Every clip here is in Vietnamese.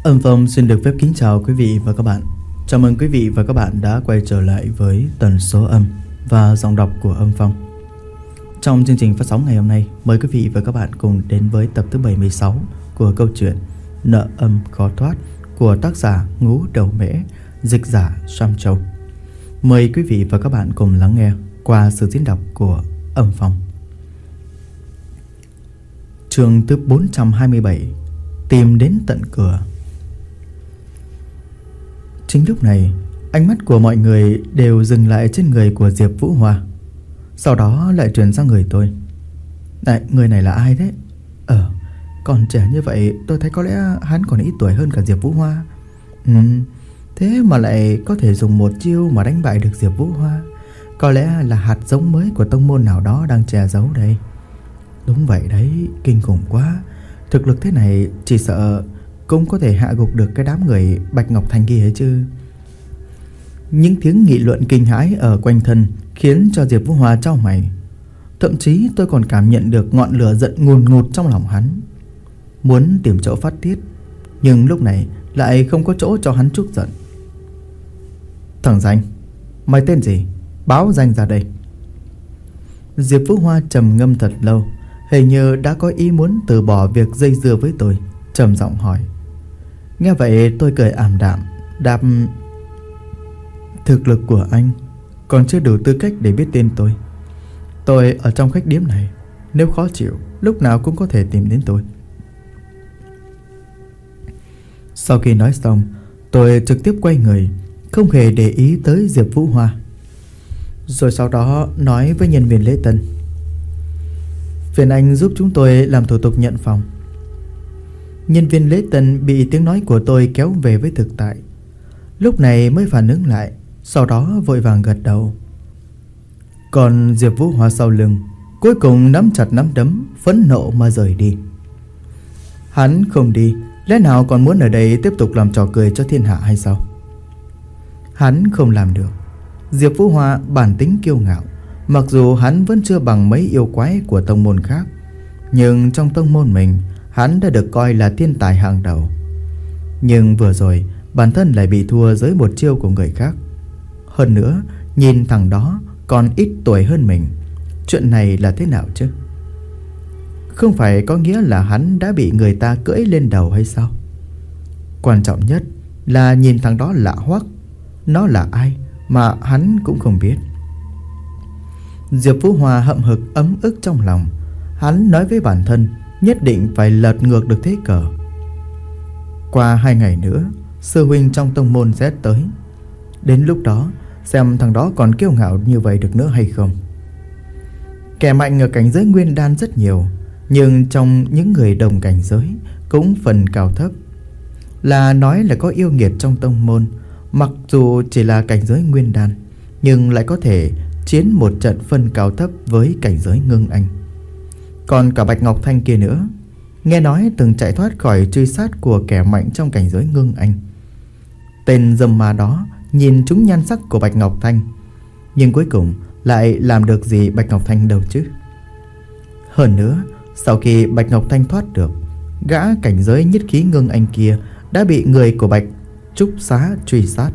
Âm Phong xin được phép kính chào quý vị và các bạn. Chào mừng quý vị và các bạn đã quay trở lại với tần số âm và giọng đọc của Âm Phong. Trong chương trình phát sóng ngày hôm nay, mời quý vị và các bạn cùng đến với tập thứ 76 của câu chuyện Nợ Âm Khó Thoát của tác giả Ngũ Đầu Mễ, dịch giả Sam Châu. Mời quý vị và các bạn cùng lắng nghe qua sự diễn đọc của Âm Phong. Chương thứ 427, tìm đến tận cửa. Chính lúc này, ánh mắt của mọi người đều dừng lại trên người của Diệp Vũ Hoa. Sau đó lại chuyển sang người tôi. Người này là ai thế? Còn trẻ như vậy, tôi thấy có lẽ hắn còn ít tuổi hơn cả Diệp Vũ Hoa. Thế mà lại có thể dùng một chiêu mà đánh bại được Diệp Vũ Hoa. Có lẽ là hạt giống mới của tông môn nào đó đang che giấu đây. Đúng vậy đấy, kinh khủng quá. Thực lực thế này chỉ sợ cũng có thể hạ gục được cái đám người Bạch Ngọc Thành kia ấy chứ. Những tiếng nghị luận kinh hãi ở quanh thân khiến cho Diệp Vũ Hoa chau mày. Thậm chí tôi còn cảm nhận được ngọn lửa giận ngùn ngụt trong lòng hắn, muốn tìm chỗ phát tiết, nhưng lúc này lại không có chỗ cho hắn trút giận. Thằng danh, mày tên gì? Báo danh ra đây. Diệp Vũ Hoa trầm ngâm thật lâu, hình như đã có ý muốn từ bỏ việc dây dưa với tôi, trầm giọng hỏi. Nghe vậy tôi cười ảm đạm, đáp: Thực lực của anh còn chưa đủ tư cách để biết tên tôi. Tôi ở trong khách điếm này, nếu khó chịu lúc nào cũng có thể tìm đến tôi. Sau khi nói xong, tôi trực tiếp quay người, không hề để ý tới Diệp Vũ Hoa. Rồi sau đó nói với nhân viên lễ tân: Phiền anh giúp chúng tôi làm thủ tục nhận phòng. Nhân viên lễ tân bị tiếng nói của tôi kéo về với thực tại, lúc này mới phản ứng lại, sau đó vội vàng gật đầu. Còn Diệp Vũ Hoa sau lưng cuối cùng nắm chặt nắm đấm, phẫn nộ mà rời đi. Hắn không đi, lẽ nào còn muốn ở đây tiếp tục làm trò cười cho thiên hạ hay sao? Hắn không làm được. Diệp Vũ Hoa bản tính kiêu ngạo, mặc dù hắn vẫn chưa bằng mấy yêu quái của tông môn khác, nhưng trong tông môn mình, hắn đã được coi là thiên tài hàng đầu. Nhưng vừa rồi bản thân lại bị thua dưới một chiêu của người khác. Hơn nữa, nhìn thằng đó còn ít tuổi hơn mình. Chuyện này là thế nào chứ? Không phải có nghĩa là hắn đã bị người ta cưỡi lên đầu hay sao? Quan trọng nhất là nhìn thằng đó lạ hoắc. Nó là ai mà hắn cũng không biết. Diệp Vũ Hoa hậm hực ấm ức trong lòng. Hắn nói với bản thân nhất định phải lật ngược được thế cờ. Qua 2 ngày nữa, sư huynh trong tông môn sẽ tới. Đến lúc đó xem thằng đó còn kiêu ngạo như vậy được nữa hay không. Kẻ mạnh ở cảnh giới nguyên đan rất nhiều, nhưng trong những người đồng cảnh giới cũng phần cao thấp. Là nói là có yêu nghiệt trong tông môn, mặc dù chỉ là cảnh giới nguyên đan, nhưng lại có thể chiến một trận phân cao thấp với cảnh giới ngưng anh. Còn cả Bạch Ngọc Thanh kia nữa, nghe nói từng chạy thoát khỏi truy sát của kẻ mạnh trong cảnh giới ngưng anh. Tên dâm ma đó nhìn trúng nhan sắc của Bạch Ngọc Thanh, nhưng cuối cùng lại làm được gì Bạch Ngọc Thanh đâu chứ. Hơn nữa, sau khi Bạch Ngọc Thanh thoát được, gã cảnh giới nhất khí ngưng anh kia đã bị người của Bạch Trúc Xá truy sát.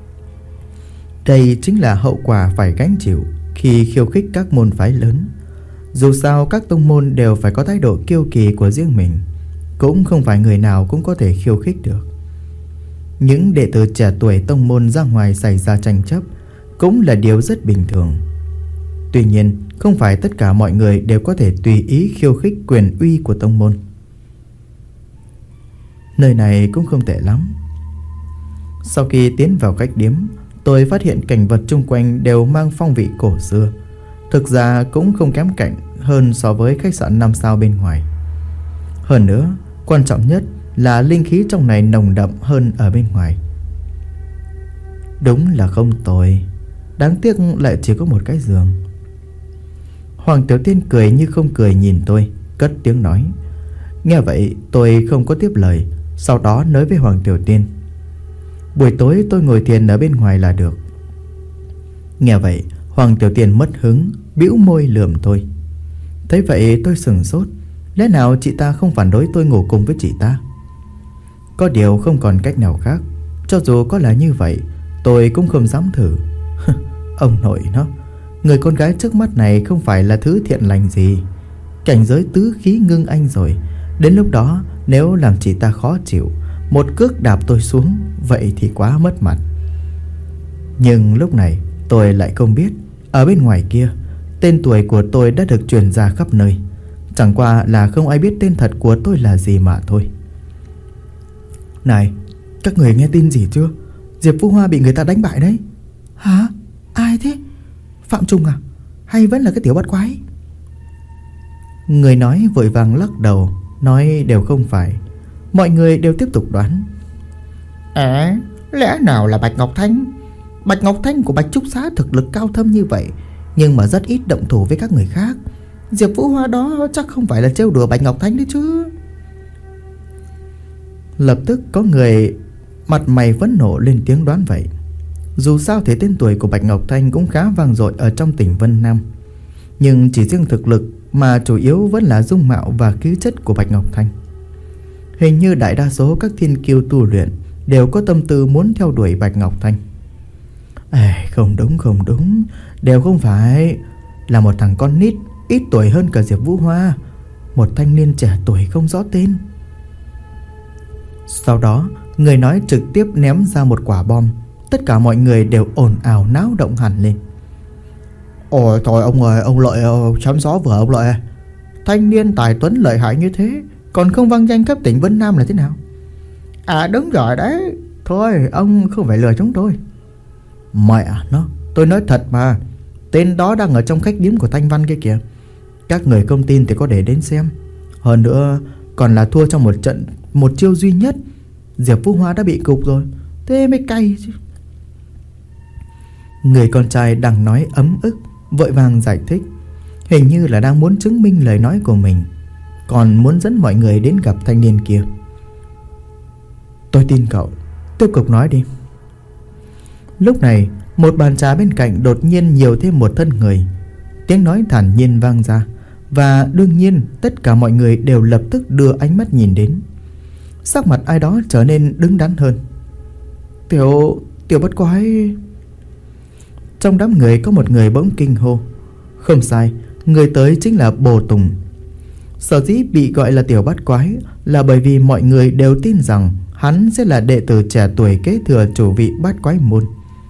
Đây chính là hậu quả phải gánh chịu khi khiêu khích các môn phái lớn. Dù sao các tông môn đều phải có thái độ kiêu kỳ của riêng mình, cũng không phải người nào cũng có thể khiêu khích được. Những đệ tử trẻ tuổi tông môn ra ngoài xảy ra tranh chấp cũng là điều rất bình thường. Tuy nhiên, không phải tất cả mọi người đều có thể tùy ý khiêu khích quyền uy của tông môn. Nơi này cũng không tệ lắm. Sau khi tiến vào khách điếm, tôi phát hiện cảnh vật chung quanh đều mang phong vị cổ xưa. Thực ra cũng không kém cạnh hơn so với khách sạn 5 sao bên ngoài. Hơn nữa, quan trọng nhất là linh khí trong này nồng đậm hơn ở bên ngoài. Đúng là không tồi. Đáng tiếc lại chỉ có một cái giường. Hoàng Tiểu Tiên cười như không cười nhìn tôi, cất tiếng nói. Nghe vậy tôi không có tiếp lời, sau đó nói với Hoàng Tiểu Tiên: Buổi tối tôi ngồi thiền ở bên ngoài là được. Nghe vậy Hoàng Tiểu Tiên mất hứng, bĩu môi lườm tôi. Thấy vậy tôi sửng sốt. Lẽ nào chị ta không phản đối tôi ngủ cùng với chị ta? Có điều không còn cách nào khác. Cho dù có là như vậy, tôi cũng không dám thử. Ông nội nó, người con gái trước mắt này không phải là thứ thiện lành gì. Cảnh giới tứ khí ngưng anh rồi. Đến lúc đó nếu làm chị ta khó chịu, một cước đạp tôi xuống, vậy thì quá mất mặt. Nhưng lúc này tôi lại không biết, ở bên ngoài kia, tên tuổi của tôi đã được truyền ra khắp nơi. Chẳng qua là không ai biết tên thật của tôi là gì mà thôi. Này, các người nghe tin gì chưa? Diệp Vũ Hoa bị người ta đánh bại đấy. Hả? Ai thế? Phạm Trung à? Hay vẫn là cái tiểu bắt quái? Người nói vội vàng lắc đầu, nói đều không phải. Mọi người đều tiếp tục đoán. Lẽ nào là Bạch Ngọc Thanh? Bạch Ngọc Thanh của Bạch Trúc Xá thực lực cao thâm như vậy, nhưng mà rất ít động thủ với các người khác. Diệp Vũ Hoa đó chắc không phải là trêu đùa Bạch Ngọc Thanh đấy chứ. Lập tức có người mặt mày phẫn nộ lên tiếng đoán vậy. Dù sao thì tên tuổi của Bạch Ngọc Thanh cũng khá vang dội ở trong tỉnh Vân Nam, nhưng chỉ riêng thực lực mà chủ yếu vẫn là dung mạo và khí chất của Bạch Ngọc Thanh. Hình như đại đa số các thiên kiêu tu luyện đều có tâm tư muốn theo đuổi Bạch Ngọc Thanh. Không đúng, đều không phải. Là một thằng con nít, ít tuổi hơn cả Diệp Vũ Hoa, một thanh niên trẻ tuổi không rõ tên. Sau đó người nói trực tiếp ném ra một quả bom. Tất cả mọi người đều ồn ào náo động hẳn lên. Ôi thôi ông ơi, ông Lợi chém gió vừa ông Lợi. Thanh niên tài tuấn lợi hại như thế, còn không vang danh khắp tỉnh Vân Nam là thế nào? Đúng rồi đấy. Thôi ông không phải lừa chúng tôi. Mẹ nó, tôi nói thật mà. Tên đó đang ở trong khách điếm của Thanh Văn kia kìa. Các người không tin thì có để đến xem. Hơn nữa còn là thua trong một chiêu duy nhất. Diệp Vũ Hoa đã bị gục rồi, thế mới cay chứ. Người con trai đang nói ấm ức vội vàng giải thích, hình như là đang muốn chứng minh lời nói của mình, còn muốn dẫn mọi người đến gặp thanh niên kia. Tôi tin cậu, tiếp tục nói đi. Lúc này một bàn trà bên cạnh đột nhiên nhiều thêm một thân người. Tiếng nói thản nhiên vang ra, và đương nhiên tất cả mọi người đều lập tức đưa ánh mắt nhìn đến. Sắc mặt ai đó trở nên đứng đắn hơn. Tiểu bất quái. Trong đám người có một người bỗng kinh hô. Không sai, người tới chính là Bồ Tùng. Sở dĩ bị gọi là tiểu bát quái là bởi vì mọi người đều tin rằng hắn sẽ là đệ tử trẻ tuổi kế thừa chủ vị bát quái môn.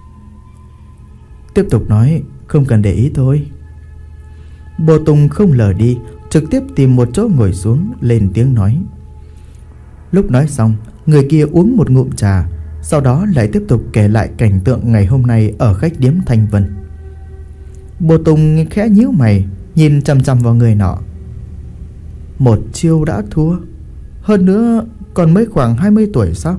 Tiếp tục nói, không cần để ý thôi. Bồ Tùng không lờ đi, trực tiếp tìm một chỗ ngồi xuống, lên tiếng nói. Lúc nói xong, người kia uống một ngụm trà, sau đó lại tiếp tục kể lại cảnh tượng ngày hôm nay ở khách điếm Thanh Vân. Bồ Tùng khẽ nhíu mày, nhìn chằm chằm vào người nọ. Một chiêu đã thua, hơn nữa còn mới khoảng 20 tuổi sao?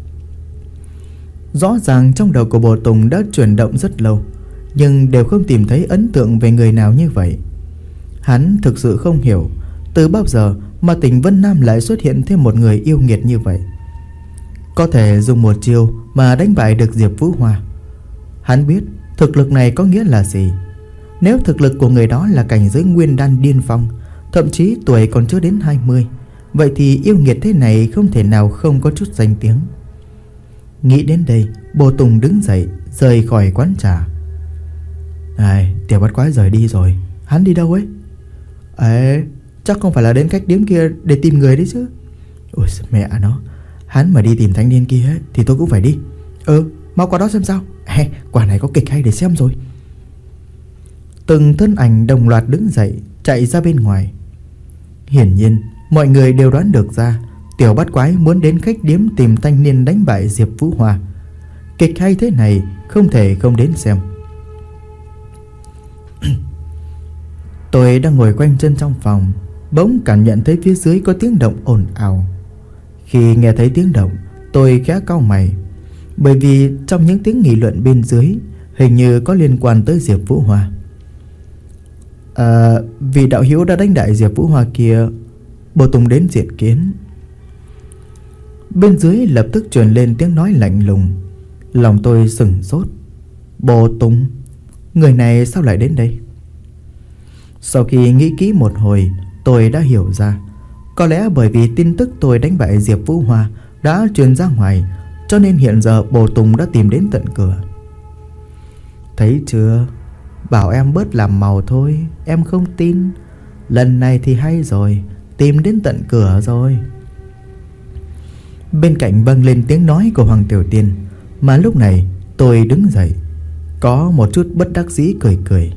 Rõ ràng trong đầu của Bồ Tùng đã chuyển động rất lâu, nhưng đều không tìm thấy ấn tượng về người nào như vậy. Hắn thực sự không hiểu từ bao giờ mà tỉnh Vân Nam lại xuất hiện thêm một người yêu nghiệt như vậy, có thể dùng một chiêu mà đánh bại được Diệp Vũ Hoa. Hắn biết thực lực này có nghĩa là gì. Nếu thực lực của người đó là cảnh giới nguyên đan điên phong, thậm chí tuổi còn chưa đến 20, vậy thì yêu nghiệt thế này không thể nào không có chút danh tiếng. Nghĩ đến đây, Bồ Tùng đứng dậy rời khỏi quán trà. Tiểu bát quái rời đi rồi. Hắn đi đâu ấy? Chắc không phải là đến khách điếm kia để tìm người đấy chứ. Ôi mẹ nó, hắn mà đi tìm thanh niên kia ấy, thì tôi cũng phải đi. Mau qua đó xem sao. Quả này có kịch hay để xem rồi. Từng thân ảnh đồng loạt đứng dậy chạy ra bên ngoài. Hiển nhiên mọi người đều đoán được ra tiểu bát quái muốn đến khách điếm tìm thanh niên đánh bại Diệp Vũ Hoa. Kịch hay thế này không thể không đến xem. Tôi đang ngồi quanh chân trong phòng, bỗng cảm nhận thấy phía dưới có tiếng động ồn ào. Khi nghe thấy tiếng động, tôi khẽ cau mày, bởi vì trong những tiếng nghị luận bên dưới hình như có liên quan tới Diệp Vũ Hoa. Vì đạo hữu đã đánh bại Diệp Vũ Hoa kia, Bồ Tùng đến diện kiến. Bên dưới lập tức truyền lên tiếng nói lạnh lùng. Lòng tôi sửng sốt. Bồ Tùng, người này sao lại đến đây? Sau khi nghĩ kỹ một hồi, tôi đã hiểu ra. Có lẽ bởi vì tin tức tôi đánh bại Diệp Vũ Hoa đã truyền ra ngoài, cho nên hiện giờ Bồ Tùng đã tìm đến tận cửa. Thấy chưa, bảo em bớt làm màu thôi, em không tin. Lần này thì hay rồi, tìm đến tận cửa rồi. Bên cạnh vang lên tiếng nói của Hoàng Tiểu Tiên, mà lúc này tôi đứng dậy, có một chút bất đắc dĩ cười cười.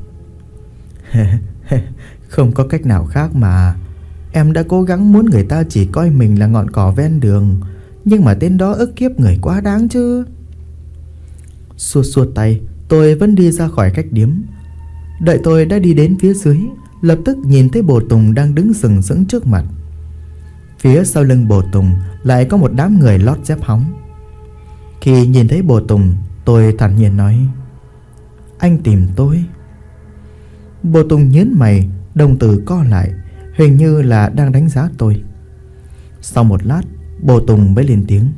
Không có cách nào khác mà. Em đã cố gắng muốn người ta chỉ coi mình là ngọn cỏ ven đường, nhưng mà tên đó ức hiếp người quá đáng chứ. Xua xua tay, tôi vẫn đi ra khỏi khách điếm. Đợi tôi đã đi đến phía dưới, lập tức nhìn thấy Bồ Tùng đang đứng sừng sững trước mặt. Phía sau lưng Bồ Tùng lại có một đám người lót dép hóng. Khi nhìn thấy Bồ Tùng, tôi thản nhiên nói: Anh tìm tôi. Bồ Tùng nhớn mày, đồng tử co lại, hình như là đang đánh giá tôi. Sau một lát, Bồ Tùng mới lên tiếng: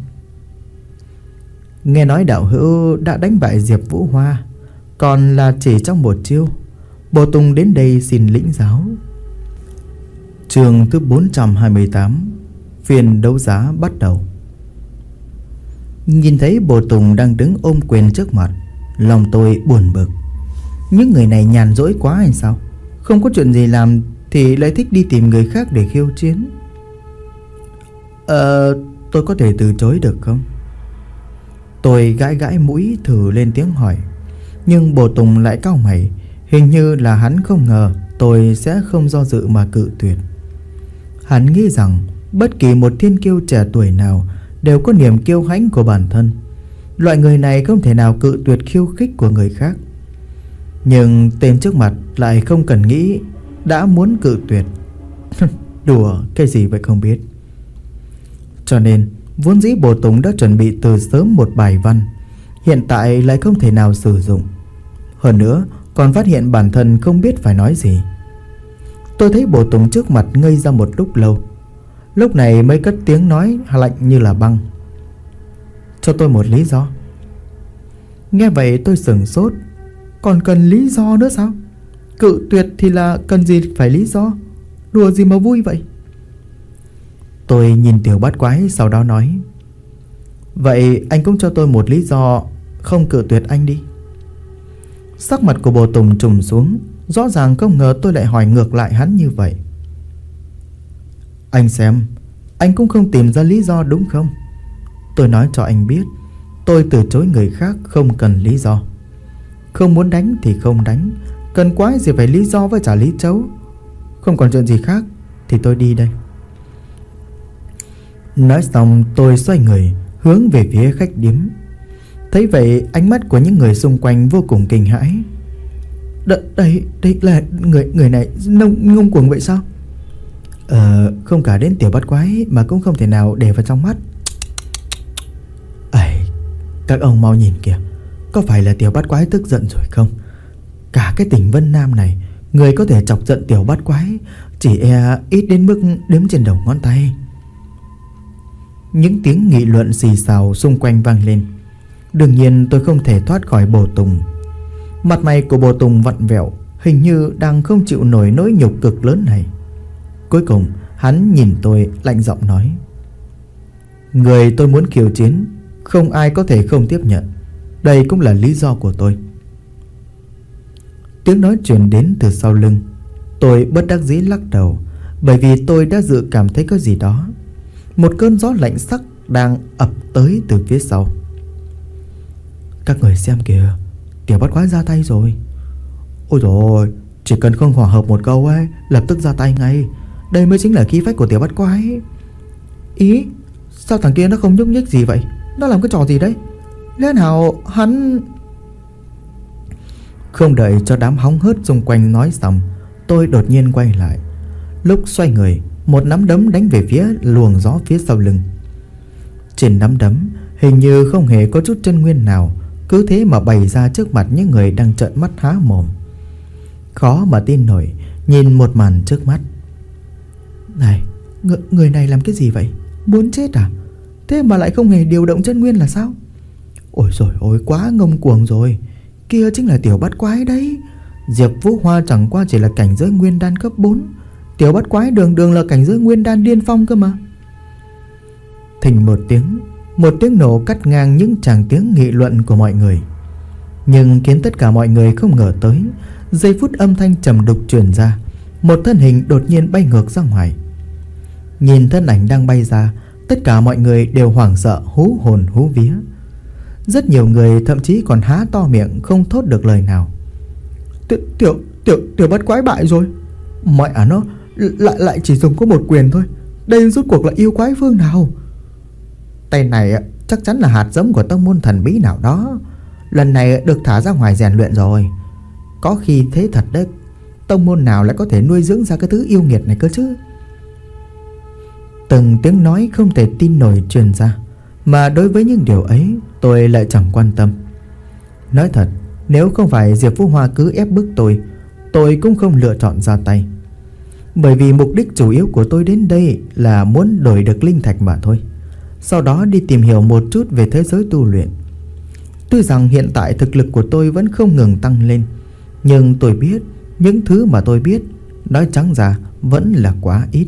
Nghe nói đạo hữu đã đánh bại Diệp Vũ Hoa, còn là chỉ trong một chiêu. Bồ Tùng đến đây xin lĩnh giáo. Chương thứ 428, phiên đấu giá bắt đầu. Nhìn thấy Bồ Tùng đang đứng ôm quyền trước mặt, lòng tôi buồn bực. Những người này nhàn rỗi quá hay sao? Không có chuyện gì làm thì lại thích đi tìm người khác để khiêu chiến. Tôi có thể từ chối được không? Tôi gãi gãi mũi thử lên tiếng hỏi. Nhưng Bồ Tùng lại cau mày, hình như là hắn không ngờ tôi sẽ không do dự mà cự tuyệt. Hắn nghĩ rằng bất kỳ một thiên kiêu trẻ tuổi nào đều có niềm kiêu hãnh của bản thân. Loại người này không thể nào cự tuyệt khiêu khích của người khác. Nhưng tên trước mặt lại không cần nghĩ đã muốn cự tuyệt. Đùa cái gì vậy không biết. Cho nên vốn dĩ Bồ Tùng đã chuẩn bị từ sớm một bài văn, hiện tại lại không thể nào sử dụng. Hơn nữa còn phát hiện bản thân không biết phải nói gì. Tôi thấy Bồ Tùng trước mặt ngây ra một lúc lâu, lúc này mới cất tiếng nói lạnh như là băng: Cho tôi một lý do. Nghe vậy tôi sửng sốt. Còn cần lý do nữa sao? Cự tuyệt thì là cần gì phải lý do? Đùa gì mà vui vậy? Tôi nhìn Tiểu Bát Quái, sau đó nói: Vậy anh cũng cho tôi một lý do không cự tuyệt anh đi. Sắc mặt của Bồ Tùng trùng xuống, rõ ràng không ngờ tôi lại hỏi ngược lại hắn như vậy. Anh xem, anh cũng không tìm ra lý do đúng không? Tôi nói cho anh biết, tôi từ chối người khác không cần lý do. Không muốn đánh thì không đánh, cần quái gì phải lý do với trả lý chấu. Không còn chuyện gì khác thì tôi đi đây. Nói xong tôi xoay người hướng về phía khách điếm. Thấy vậy ánh mắt của những người xung quanh vô cùng kinh hãi. Đây là người này ngông cuồng vậy sao? Không cả đến Tiểu Bát Quái mà cũng không thể nào để vào trong mắt. Các ông mau nhìn kìa, có phải là Tiểu Bát Quái tức giận rồi không? Cả cái tỉnh Vân Nam này, người có thể chọc giận Tiểu Bát Quái chỉ ít đến mức đếm trên đầu ngón tay. Những tiếng nghị luận xì xào xung quanh vang lên. Đương nhiên tôi không thể thoát khỏi Bồ Tùng. Mặt mày của Bồ Tùng vặn vẹo, hình như đang không chịu nổi nỗi nhục cực lớn này. Cuối cùng hắn nhìn tôi lạnh giọng nói: Người tôi muốn khiêu chiến, không ai có thể không tiếp nhận. Đây cũng là lý do của tôi. Tiếng nói truyền đến từ sau lưng. Tôi bất đắc dĩ lắc đầu, bởi vì tôi đã dự cảm thấy có gì đó. Một cơn gió lạnh sắc đang ập tới từ phía sau. Các người xem kìa, Tiểu Bát Quái ra tay rồi. Ôi dồi ôi, chỉ cần không hòa hợp một câu ấy, lập tức ra tay ngay. Đây mới chính là khí phách của Tiểu Bát Quái. Ý, sao thằng kia nó không nhúc nhích gì vậy? Nó làm cái trò gì đấy? Lẽ nào hắn... Không đợi cho đám hóng hớt xung quanh nói xong, tôi đột nhiên quay lại. Lúc xoay người, một nắm đấm đánh về phía luồng gió phía sau lưng. Trên nắm đấm hình như không hề có chút chân nguyên nào, cứ thế mà bày ra trước mặt những người đang trợn mắt há mồm. Khó mà tin nổi nhìn một màn trước mắt. Này, người này làm cái gì vậy? Muốn chết à? Thế mà lại không hề điều động chân nguyên là sao? Ôi trời ơi, quá ngông cuồng rồi. Kia chính là Tiểu Bát Quái đấy. Diệp Vũ Hoa chẳng qua chỉ là cảnh giới nguyên đan cấp 4. Tiểu Bát Quái đường đường là cảnh giới nguyên đan điên phong cơ mà. Thình một tiếng nổ cắt ngang những tràng tiếng nghị luận của mọi người. Nhưng khiến tất cả mọi người không ngờ tới, giây phút âm thanh trầm đục truyền ra, một thân hình đột nhiên bay ngược ra ngoài. Nhìn thân ảnh đang bay ra, tất cả mọi người đều hoảng sợ hú hồn hú vía. Rất nhiều người thậm chí còn há to miệng không thốt được lời nào. Tiểu bắt quái bại rồi. Mẹ nó lại chỉ dùng có một quyền thôi. Đây rốt cuộc là yêu quái phương nào? Tay này chắc chắn là hạt giống của tông môn thần bí nào đó. Lần này được thả ra ngoài rèn luyện rồi. Có khi thế thật đấy. Tông môn nào lại có thể nuôi dưỡng ra cái thứ yêu nghiệt này cơ chứ? Từng tiếng nói không thể tin nổi truyền ra, mà đối với những điều ấy tôi lại chẳng quan tâm. Nói thật, nếu không phải Diệp Vũ Hoa cứ ép bức tôi cũng không lựa chọn ra tay. Bởi vì mục đích chủ yếu của tôi đến đây là muốn đổi được linh thạch mà thôi. Sau đó đi tìm hiểu một chút về thế giới tu luyện. Tuy rằng hiện tại thực lực của tôi vẫn không ngừng tăng lên, nhưng tôi biết những thứ mà tôi biết, nói trắng ra vẫn là quá ít.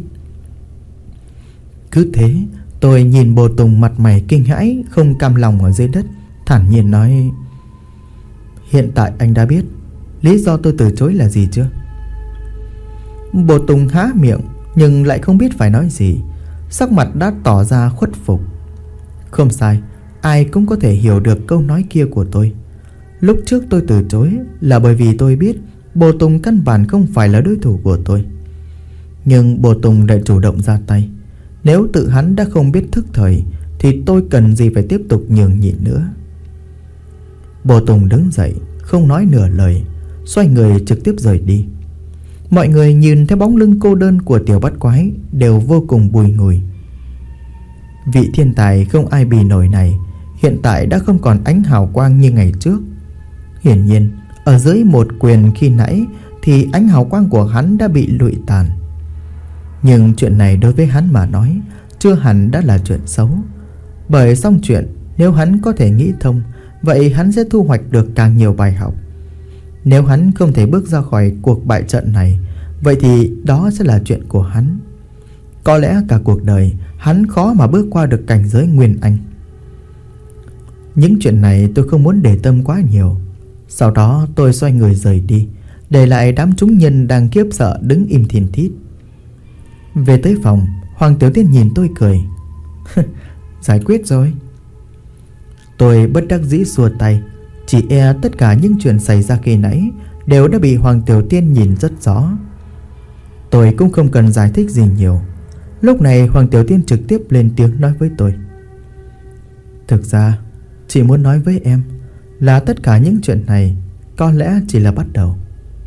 Cứ thế tôi nhìn Bồ Tùng mặt mày kinh hãi không cam lòng ở dưới đất, thản nhiên nói: hiện tại anh đã biết lý do tôi từ chối là gì chưa? Bồ Tùng há miệng nhưng lại không biết phải nói gì, sắc mặt đã tỏ ra khuất phục. Không sai, ai cũng có thể hiểu được câu nói kia của tôi. Lúc trước tôi từ chối là bởi vì tôi biết Bồ Tùng căn bản không phải là đối thủ của tôi. Nhưng Bồ Tùng lại chủ động ra tay. Nếu tự hắn đã không biết thức thời thì tôi cần gì phải tiếp tục nhường nhịn nữa. Bồ Tùng đứng dậy, không nói nửa lời, xoay người trực tiếp rời đi. Mọi người nhìn theo bóng lưng cô đơn của tiểu bắt quái đều vô cùng bùi ngùi. Vị thiên tài không ai bì nổi này hiện tại đã không còn ánh hào quang như ngày trước. Hiển nhiên ở dưới một quyền khi nãy thì ánh hào quang của hắn đã bị lụi tàn. Nhưng chuyện này đối với hắn mà nói chưa hẳn đã là chuyện xấu. Bởi xong chuyện, nếu hắn có thể nghĩ thông, vậy hắn sẽ thu hoạch được càng nhiều bài học. Nếu hắn không thể bước ra khỏi cuộc bại trận này, vậy thì đó sẽ là chuyện của hắn. Có lẽ cả cuộc đời hắn khó mà bước qua được cảnh giới Nguyên Anh. Những chuyện này tôi không muốn để tâm quá nhiều. Sau đó tôi xoay người rời đi, để lại đám chúng nhân đang khiếp sợ đứng im thiên thít. Về tới phòng, Hoàng Tiểu Tiên nhìn tôi cười. Giải quyết rồi. Tôi bất đắc dĩ xua tay. Chỉ e tất cả những chuyện xảy ra khi nãy đều đã bị Hoàng Tiểu Tiên nhìn rất rõ. Tôi cũng không cần giải thích gì nhiều. Lúc này Hoàng Tiểu Tiên trực tiếp lên tiếng nói với tôi: thực ra chị muốn nói với em là tất cả những chuyện này có lẽ chỉ là bắt đầu.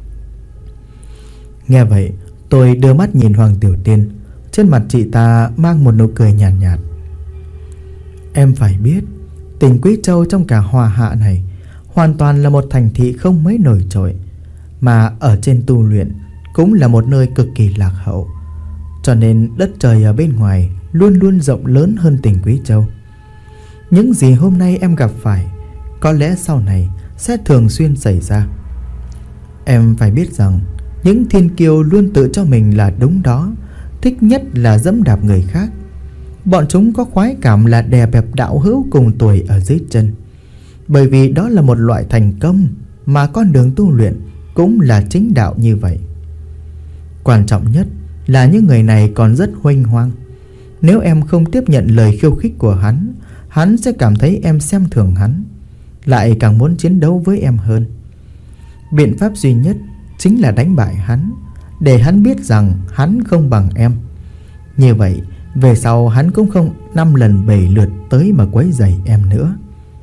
Nghe vậy tôi đưa mắt nhìn Hoàng Tiểu Tiên. Trên mặt chị ta mang một nụ cười nhàn nhạt. Em phải biết, tỉnh Quý Châu trong cả Hòa Hạ này hoàn toàn là một thành thị không mấy nổi trội, mà ở trên tu luyện cũng là một nơi cực kỳ lạc hậu. Cho nên đất trời ở bên ngoài luôn luôn rộng lớn hơn tỉnh Quý Châu. Những gì hôm nay em gặp phải có lẽ sau này sẽ thường xuyên xảy ra. Em phải biết rằng những thiên kiêu luôn tự cho mình là đúng đó, thích nhất là dẫm đạp người khác. Bọn chúng có khoái cảm là đè bẹp đạo hữu cùng tuổi ở dưới chân, bởi vì đó là một loại thành công, mà con đường tu luyện cũng là chính đạo như vậy. Quan trọng nhất là những người này còn rất huênh hoang. Nếu em không tiếp nhận lời khiêu khích của hắn, hắn sẽ cảm thấy em xem thường hắn, lại càng muốn chiến đấu với em hơn. Biện pháp duy nhất chính là đánh bại hắn, để hắn biết rằng hắn không bằng em. Như vậy về sau hắn cũng không 5 lần 7 lượt tới mà quấy rầy em nữa.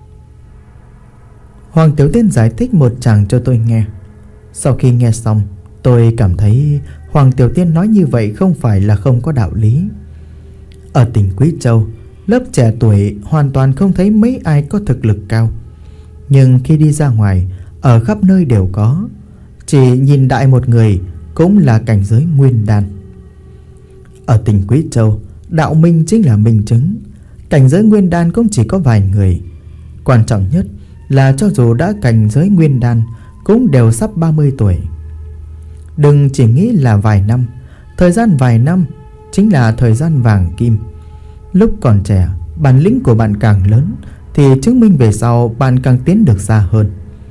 Hoàng Tiểu Tiên giải thích một tràng cho tôi nghe. Sau khi nghe xong, tôi cảm thấy Hoàng Tiểu Tiên nói như vậy không phải là không có đạo lý. Ở tỉnh Quý Châu, lớp trẻ tuổi hoàn toàn không thấy mấy ai có thực lực cao, nhưng khi đi ra ngoài, ở khắp nơi đều có. Chỉ nhìn đại một người cũng là cảnh giới Nguyên Đan. Ở tỉnh Quý Châu, đạo minh chính là minh chứng. Cảnh giới Nguyên Đan cũng chỉ có vài người. Quan trọng nhất là cho dù đã cảnh giới Nguyên Đan cũng đều sắp 30 tuổi. Đừng chỉ nghĩ là vài năm. Thời gian vài năm chính là thời gian vàng kim. Lúc còn trẻ Bản lĩnh của bạn càng lớn thì chứng minh về sau bạn càng tiến được xa hơn.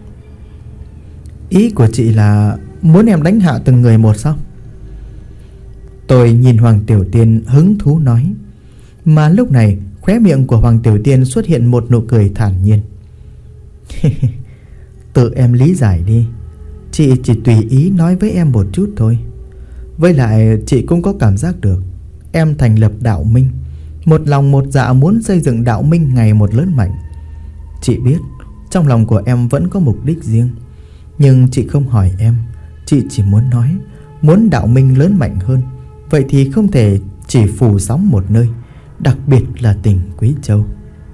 Ý của chị là muốn em đánh hạ từng người một sao? Tôi nhìn Hoàng Tiểu Tiên hứng thú nói. Mà lúc này khóe miệng của Hoàng Tiểu Tiên xuất hiện một nụ cười thản nhiên. Tự em lý giải đi. Chị chỉ tùy ý nói với em một chút thôi. Với lại chị cũng có cảm giác được em thành lập đạo minh, một lòng một dạ muốn xây dựng đạo minh ngày một lớn mạnh. Chị biết trong lòng của em vẫn có mục đích riêng, nhưng chị không hỏi em. Chị chỉ muốn nói, muốn đạo minh lớn mạnh hơn, vậy thì không thể chỉ phủ sóng một nơi, đặc biệt là tỉnh Quý Châu.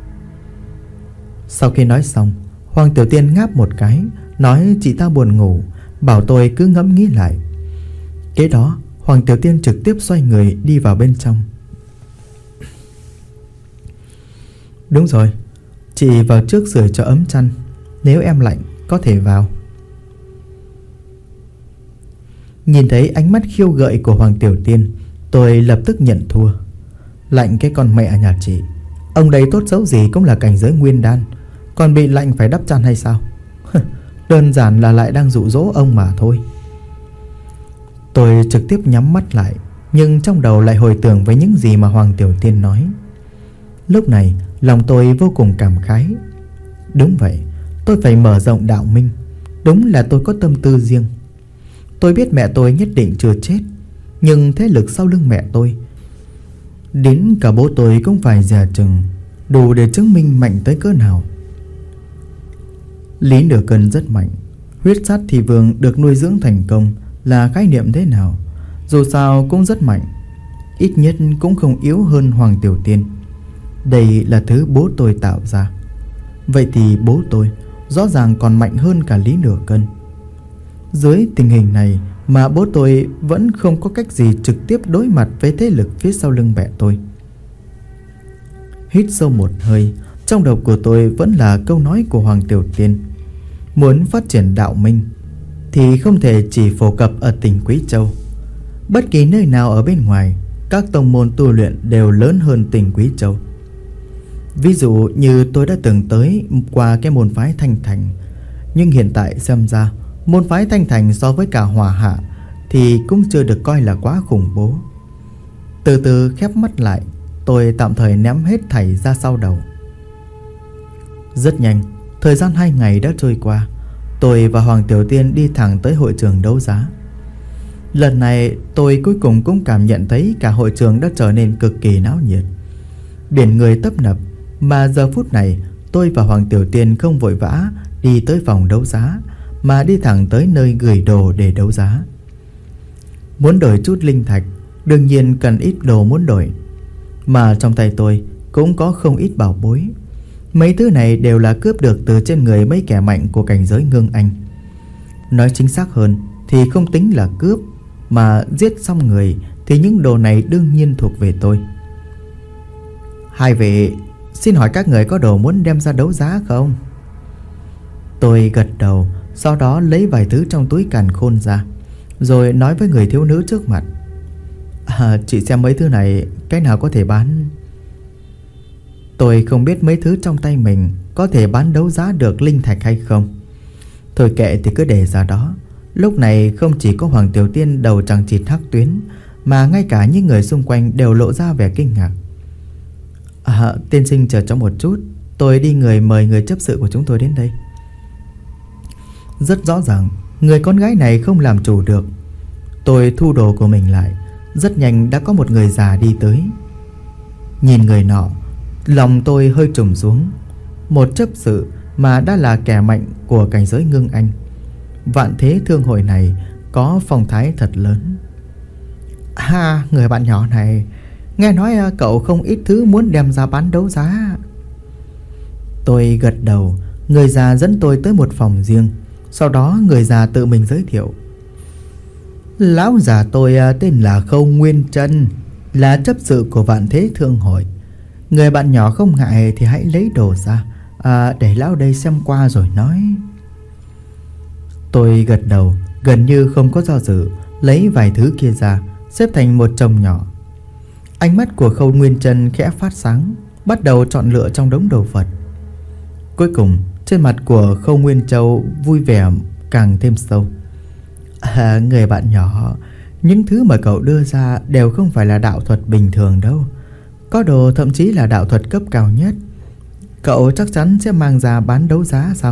Sau khi nói xong, Hoàng Tiểu Tiên ngáp một cái, nói chị ta buồn ngủ, bảo tôi cứ ngẫm nghĩ lại. Kế đó Hoàng Tiểu Tiên trực tiếp xoay người đi vào bên trong. Đúng rồi, chị vào trước sưởi cho ấm chăn, nếu em lạnh có thể vào. Nhìn thấy ánh mắt khiêu gợi của Hoàng Tiểu Tiên, tôi lập tức nhận thua. Lạnh cái con mẹ nhà chị, ông đây tốt xấu gì cũng là cảnh giới nguyên đan, còn bị lạnh phải đắp chăn hay sao? Đơn giản là lại đang dụ dỗ ông mà thôi. Tôi trực tiếp nhắm mắt lại, nhưng trong đầu lại hồi tưởng với những gì mà Hoàng Tiểu Tiên nói. Lúc này lòng tôi vô cùng cảm khái. Đúng vậy, tôi phải mở rộng đạo minh. Đúng là tôi có tâm tư riêng. Tôi biết mẹ tôi nhất định chưa chết, nhưng thế lực sau lưng mẹ tôi, đến cả bố tôi cũng phải dè chừng, đủ để chứng minh mạnh tới cỡ nào. Lý Nửa Cân rất mạnh. Huyết sát thị vương được nuôi dưỡng thành công là khái niệm thế nào? Dù sao cũng rất mạnh, ít nhất cũng không yếu hơn Hoàng Tiểu Tiên. Đây là thứ bố tôi tạo ra. Vậy thì bố tôi rõ ràng còn mạnh hơn cả Lý Nửa Cân. Dưới tình hình này mà bố tôi vẫn không có cách gì trực tiếp đối mặt với thế lực phía sau lưng mẹ tôi. Hít sâu một hơi, trong đầu của tôi vẫn là câu nói của Hoàng Tiểu Tiên. Muốn phát triển đạo minh thì không thể chỉ phổ cập ở tỉnh Quý Châu. Bất kỳ nơi nào ở bên ngoài, các tông môn tu luyện đều lớn hơn tỉnh Quý Châu. Ví dụ như tôi đã từng tới qua cái môn phái Thanh Thành, nhưng hiện tại xem ra môn phái Thanh Thành so với cả Hỏa Hạ thì cũng chưa được coi là quá khủng bố. Từ từ khép mắt lại, tôi tạm thời ném hết thảy ra sau đầu. Rất nhanh, thời gian 2 ngày đã trôi qua. Tôi và Hoàng Tiểu Tiên đi thẳng tới hội trường đấu giá. Lần này tôi cuối cùng cũng cảm nhận thấy cả hội trường đã trở nên cực kỳ náo nhiệt. Biển người tấp nập, mà giờ phút này tôi và Hoàng Tiểu Tiên không vội vã đi tới phòng đấu giá, mà đi thẳng tới nơi gửi đồ để đấu giá. Muốn đổi chút linh thạch, đương nhiên cần ít đồ muốn đổi. Mà trong tay tôi cũng có không ít bảo bối. Mấy thứ này đều là cướp được từ trên người mấy kẻ mạnh của cảnh giới Ngưng Anh. Nói chính xác hơn thì không tính là cướp, mà giết xong người thì những đồ này đương nhiên thuộc về tôi. Hai vị, xin hỏi các người có đồ muốn đem ra đấu giá không? Tôi gật đầu, sau đó lấy vài thứ trong túi càn khôn ra, rồi nói với người thiếu nữ trước mặt. Chị xem mấy thứ này, cái nào có thể bán? Tôi không biết mấy thứ trong tay mình có thể bán đấu giá được linh thạch hay không. Thôi kệ thì cứ để ra đó. Lúc này không chỉ có Hoàng Tiểu Tiên đầu chẳng chịt hắc tuyến, mà ngay cả những người xung quanh đều lộ ra vẻ kinh ngạc. Tiên sinh chờ cho một chút, tôi đi mời người chấp sự của chúng tôi đến đây. Rất rõ ràng người con gái này không làm chủ được. Tôi thu đồ của mình lại. Rất nhanh đã có một người già đi tới. Nhìn người nọ, lòng tôi hơi trùng xuống. Một chấp sự mà đã là kẻ mạnh của cảnh giới Ngưng Anh. Vạn Thế Thương Hội này có phong thái thật lớn. Người bạn nhỏ này, nghe nói cậu không ít thứ muốn đem ra bán đấu giá. Tôi gật đầu. Người già dẫn tôi tới một phòng riêng. Sau đó người già tự mình giới thiệu. Lão già tôi tên là Khâu Nguyên Trân, là chấp sự của Vạn Thế Thương Hội. Người bạn nhỏ không ngại thì hãy lấy đồ ra, để lão đây xem qua rồi nói. Tôi gật đầu, gần như không có do dự, lấy vài thứ kia ra, xếp thành một chồng nhỏ. Ánh mắt của Khâu Nguyên Trân khẽ phát sáng, bắt đầu chọn lựa trong đống đồ vật. Cuối cùng trên mặt của Khâu Nguyên Châu vui vẻ càng thêm sâu. Người bạn nhỏ, những thứ mà cậu đưa ra đều không phải là đạo thuật bình thường đâu. Có đồ thậm chí là đạo thuật cấp cao nhất. Cậu chắc chắn sẽ mang ra bán đấu giá sao?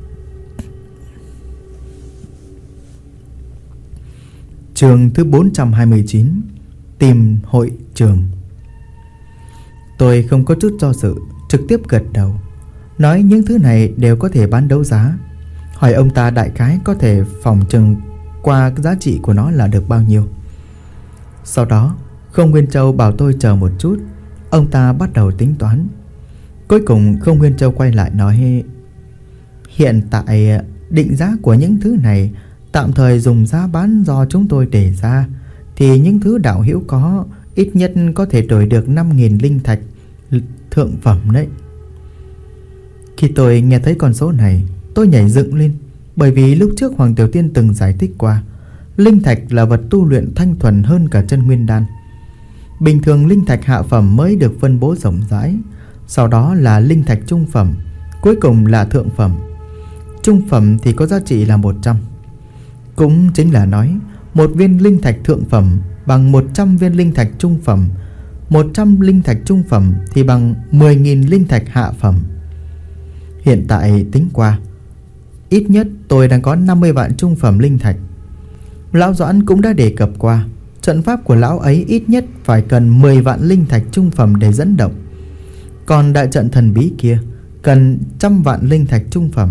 Chương thứ 429, tìm hội trường. Tôi không có chút do dự, trực tiếp gật đầu, nói những thứ này đều có thể bán đấu giá. Hỏi ông ta đại khái có thể phỏng chừng qua giá trị của nó là được bao nhiêu. Sau đó Không Nguyên Châu bảo tôi chờ một chút. Ông ta bắt đầu tính toán. Cuối cùng Không Nguyên Châu quay lại nói: hiện tại định giá của những thứ này tạm thời dùng giá bán do chúng tôi đề ra, thì những thứ đạo hữu có ít nhất có thể đổi được 5.000 linh thạch thượng phẩm đấy. Khi tôi nghe thấy con số này, tôi nhảy dựng lên, bởi vì lúc trước Hoàng Tiểu Tiên từng giải thích qua, linh thạch là vật tu luyện thanh thuần hơn cả chân nguyên đan. Bình thường linh thạch hạ phẩm mới được phân bố rộng rãi, sau đó là linh thạch trung phẩm, cuối cùng là thượng phẩm. Trung phẩm thì có giá trị là 100. Cũng chính là nói, một viên linh thạch thượng phẩm bằng 100 viên linh thạch trung phẩm, 100 linh thạch trung phẩm thì bằng 10.000 linh thạch hạ phẩm. Hiện tại tính qua, ít nhất tôi đang có 50 vạn trung phẩm linh thạch. Lão Doãn cũng đã đề cập qua, trận pháp của lão ấy ít nhất phải cần 10 vạn linh thạch trung phẩm để dẫn động. Còn đại trận thần bí kia cần 100 vạn linh thạch trung phẩm.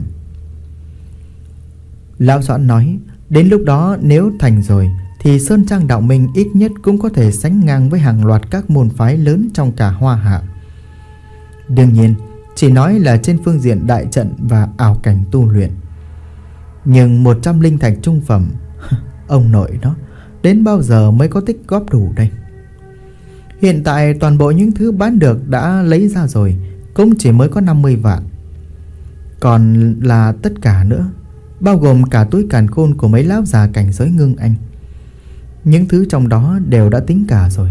Lão Doãn nói, đến lúc đó nếu thành rồi thì Sơn Trang Đạo Minh ít nhất cũng có thể sánh ngang với hàng loạt các môn phái lớn trong cả Hoa Hạ. Đương nhiên, chỉ nói là trên phương diện đại trận và ảo cảnh tu luyện. Nhưng 100 linh thạch trung phẩm, ông nội đó, đến bao giờ mới có tích góp đủ đây? Hiện tại toàn bộ những thứ bán được đã lấy ra rồi, cũng chỉ mới có 50 vạn. Còn là tất cả nữa, bao gồm cả túi càn khôn của mấy lão già cảnh giới Ngưng Anh. Những thứ trong đó đều đã tính cả rồi.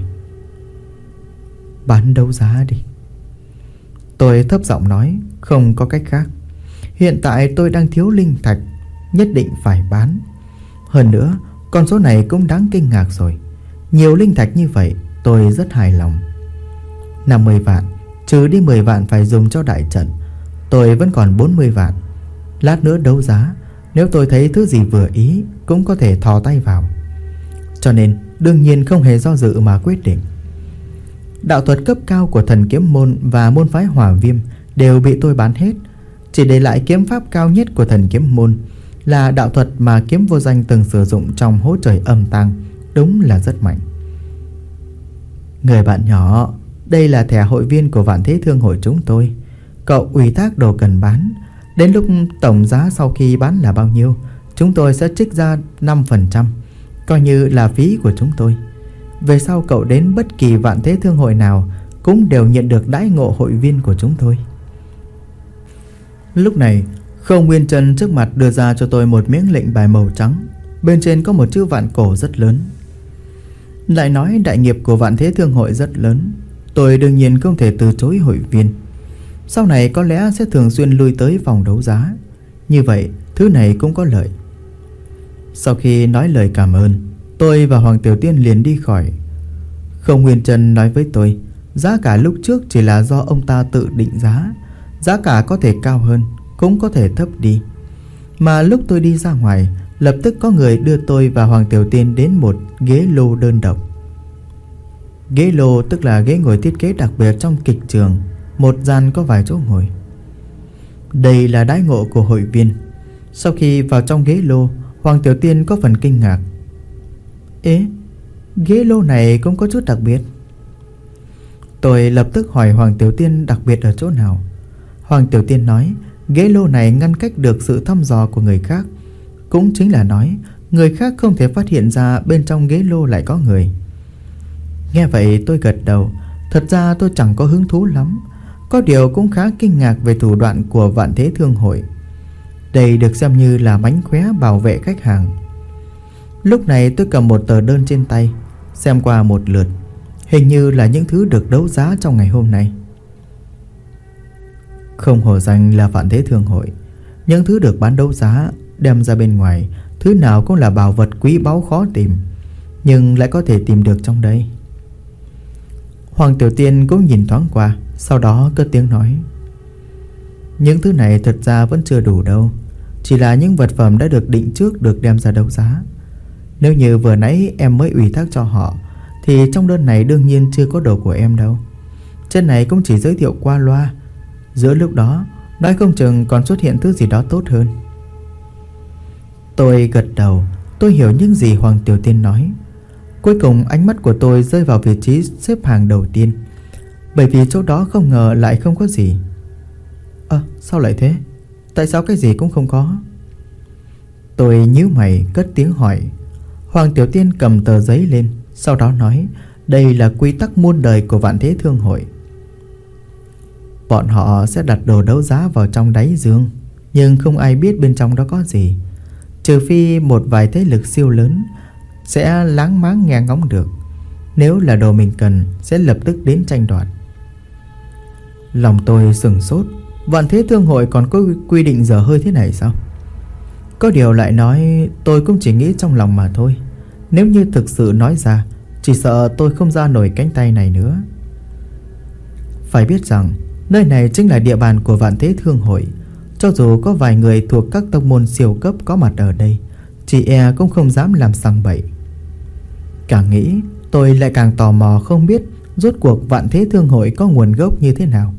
Bán đấu giá đi. Tôi thấp giọng nói, không có cách khác. Hiện tại tôi đang thiếu linh thạch, nhất định phải bán. Hơn nữa, con số này cũng đáng kinh ngạc rồi. Nhiều linh thạch như vậy, tôi rất hài lòng. 50 vạn, trừ đi 10 vạn phải dùng cho đại trận, tôi vẫn còn 40 vạn. Lát nữa đấu giá, nếu tôi thấy thứ gì vừa ý cũng có thể thò tay vào. Cho nên đương nhiên không hề do dự mà quyết định. Đạo thuật cấp cao của Thần Kiếm Môn và môn phái Hỏa Viêm đều bị tôi bán hết, chỉ để lại kiếm pháp cao nhất của Thần Kiếm Môn, là đạo thuật mà Kiếm Vô Danh từng sử dụng trong Hố Trời Âm Tang. Đúng là rất mạnh. Người bạn nhỏ, đây là thẻ hội viên của Vạn Thế Thương hội chúng tôi. Cậu ủy thác đồ cần bán, đến lúc tổng giá sau khi bán là bao nhiêu, chúng tôi sẽ trích ra 5%, coi như là phí của chúng tôi. Về sau cậu đến bất kỳ Vạn Thế Thương hội nào cũng đều nhận được đãi ngộ hội viên của chúng tôi. Lúc này Khâu Nguyên Trân trước mặt đưa ra cho tôi một miếng lệnh bài màu trắng, bên trên có một chữ vạn cổ rất lớn. Lại nói đại nghiệp của Vạn Thế Thương hội rất lớn, tôi đương nhiên không thể từ chối hội viên. Sau này có lẽ sẽ thường xuyên lui tới phòng đấu giá, như vậy thứ này cũng có lợi. Sau khi nói lời cảm ơn, tôi và Hoàng Tiểu Tiên liền đi khỏi. Khâu Nguyên Trân nói với tôi, giá cả lúc trước chỉ là do ông ta tự định giá, giá cả có thể cao hơn, cũng có thể thấp đi. Mà lúc tôi đi ra ngoài, lập tức có người đưa tôi và Hoàng Tiểu Tiên đến một ghế lô đơn độc. Ghế lô tức là ghế ngồi thiết kế đặc biệt trong kịch trường, một gian có vài chỗ ngồi. Đây là đãi ngộ của hội viên. Sau khi vào trong ghế lô, Hoàng Tiểu Tiên có phần kinh ngạc. Ế, ghế lô này cũng có chút đặc biệt. Tôi lập tức hỏi Hoàng Tiểu Tiên đặc biệt ở chỗ nào. Hoàng Tiểu Tiên nói ghế lô này ngăn cách được sự thăm dò của người khác, cũng chính là nói người khác không thể phát hiện ra bên trong ghế lô lại có người. Nghe vậy tôi gật đầu. Thật ra tôi chẳng có hứng thú lắm, có điều cũng khá kinh ngạc về thủ đoạn của Vạn Thế Thương hội. Đây được xem như là mánh khóe bảo vệ khách hàng. Lúc này tôi cầm một tờ đơn trên tay, xem qua một lượt. Hình như là những thứ được đấu giá trong ngày hôm nay. Không hổ danh là Vạn Thế Thương Hội, những thứ được bán đấu giá đem ra bên ngoài, thứ nào cũng là bảo vật quý báu khó tìm, nhưng lại có thể tìm được trong đây. Hoàng Tiểu Tiên cũng nhìn thoáng qua, sau đó cất tiếng nói: những thứ này thật ra vẫn chưa đủ đâu, chỉ là những vật phẩm đã được định trước được đem ra đấu giá. Nếu như vừa nãy em mới ủy thác cho họ thì trong đơn này đương nhiên chưa có đồ của em đâu. Trên này cũng chỉ giới thiệu qua loa, giữa lúc đó nói không chừng còn xuất hiện thứ gì đó tốt hơn. Tôi gật đầu, tôi hiểu những gì Hoàng Tiểu Tiên nói. Cuối cùng ánh mắt của tôi rơi vào vị trí xếp hàng đầu tiên, bởi vì chỗ đó không ngờ lại không có gì. Sao lại thế? Tại sao cái gì cũng không có? Tôi nhíu mày cất tiếng hỏi. Hoàng Tiểu Tiên cầm tờ giấy lên, sau đó nói đây là quy tắc muôn đời của Vạn Thế Thương Hội. Bọn họ sẽ đặt đồ đấu giá vào trong đáy giường, nhưng không ai biết bên trong đó có gì, trừ phi một vài thế lực siêu lớn sẽ láng máng nghe ngóng được. Nếu là đồ mình cần sẽ lập tức đến tranh đoạt. Lòng tôi sửng sốt. Vạn Thế Thương Hội còn có quy định dở hơi thế này sao? Có điều lại nói tôi cũng chỉ nghĩ trong lòng mà thôi. Nếu như thực sự nói ra, chỉ sợ tôi không ra nổi cánh tay này nữa. Phải biết rằng nơi này chính là địa bàn của Vạn Thế Thương Hội. Cho dù có vài người thuộc các tông môn siêu cấp có mặt ở đây, chị e cũng không dám làm sằng bậy. Càng nghĩ tôi lại càng tò mò không biết rốt cuộc Vạn Thế Thương Hội có nguồn gốc như thế nào.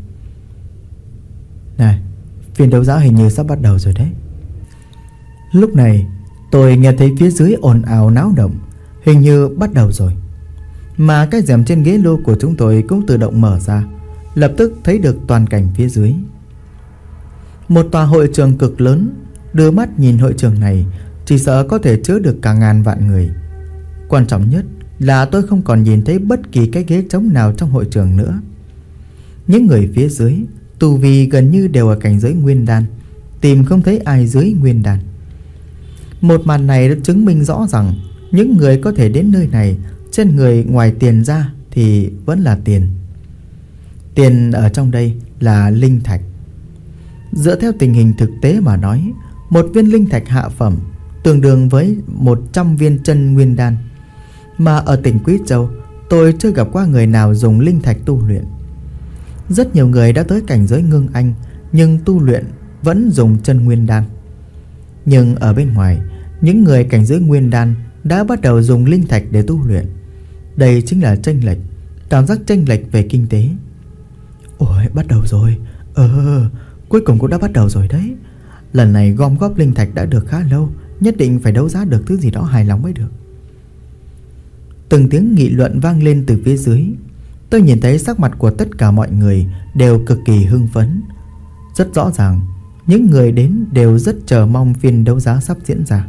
Này, phiên đấu giá hình như sắp bắt đầu rồi đấy. Lúc này tôi nghe thấy phía dưới ồn ào náo động, hình như bắt đầu rồi. Mà cái rèm trên ghế lô của chúng tôi cũng tự động mở ra, lập tức thấy được toàn cảnh phía dưới. Một tòa hội trường cực lớn. Đưa mắt nhìn hội trường này, chỉ sợ có thể chứa được cả ngàn vạn người. Quan trọng nhất là tôi không còn nhìn thấy bất kỳ cái ghế trống nào trong hội trường nữa. Những người phía dưới tu vi gần như đều ở cảnh giới nguyên đan, tìm không thấy ai dưới nguyên đan. Một màn này đã chứng minh rõ rằng những người có thể đến nơi này, trên người ngoài tiền ra thì vẫn là tiền. Tiền ở trong đây là linh thạch. Dựa theo tình hình thực tế mà nói, một viên linh thạch hạ phẩm tương đương với 100 viên chân nguyên đan. Mà ở tỉnh Quý Châu, tôi chưa gặp qua người nào dùng linh thạch tu luyện. Rất nhiều người đã tới cảnh giới ngưng anh, nhưng tu luyện vẫn dùng chân nguyên đan. Nhưng ở bên ngoài, những người cảnh giới nguyên đan đã bắt đầu dùng linh thạch để tu luyện. Đây chính là chênh lệch, cảm giác chênh lệch về kinh tế. Ôi, bắt đầu rồi. Cuối cùng cũng đã bắt đầu rồi đấy. Lần này gom góp linh thạch đã được khá lâu, nhất định phải đấu giá được thứ gì đó hài lòng mới được. Từng tiếng nghị luận vang lên từ phía dưới. Tôi nhìn thấy sắc mặt của tất cả mọi người đều cực kỳ hưng phấn. Rất rõ ràng, những người đến đều rất chờ mong phiên đấu giá sắp diễn ra.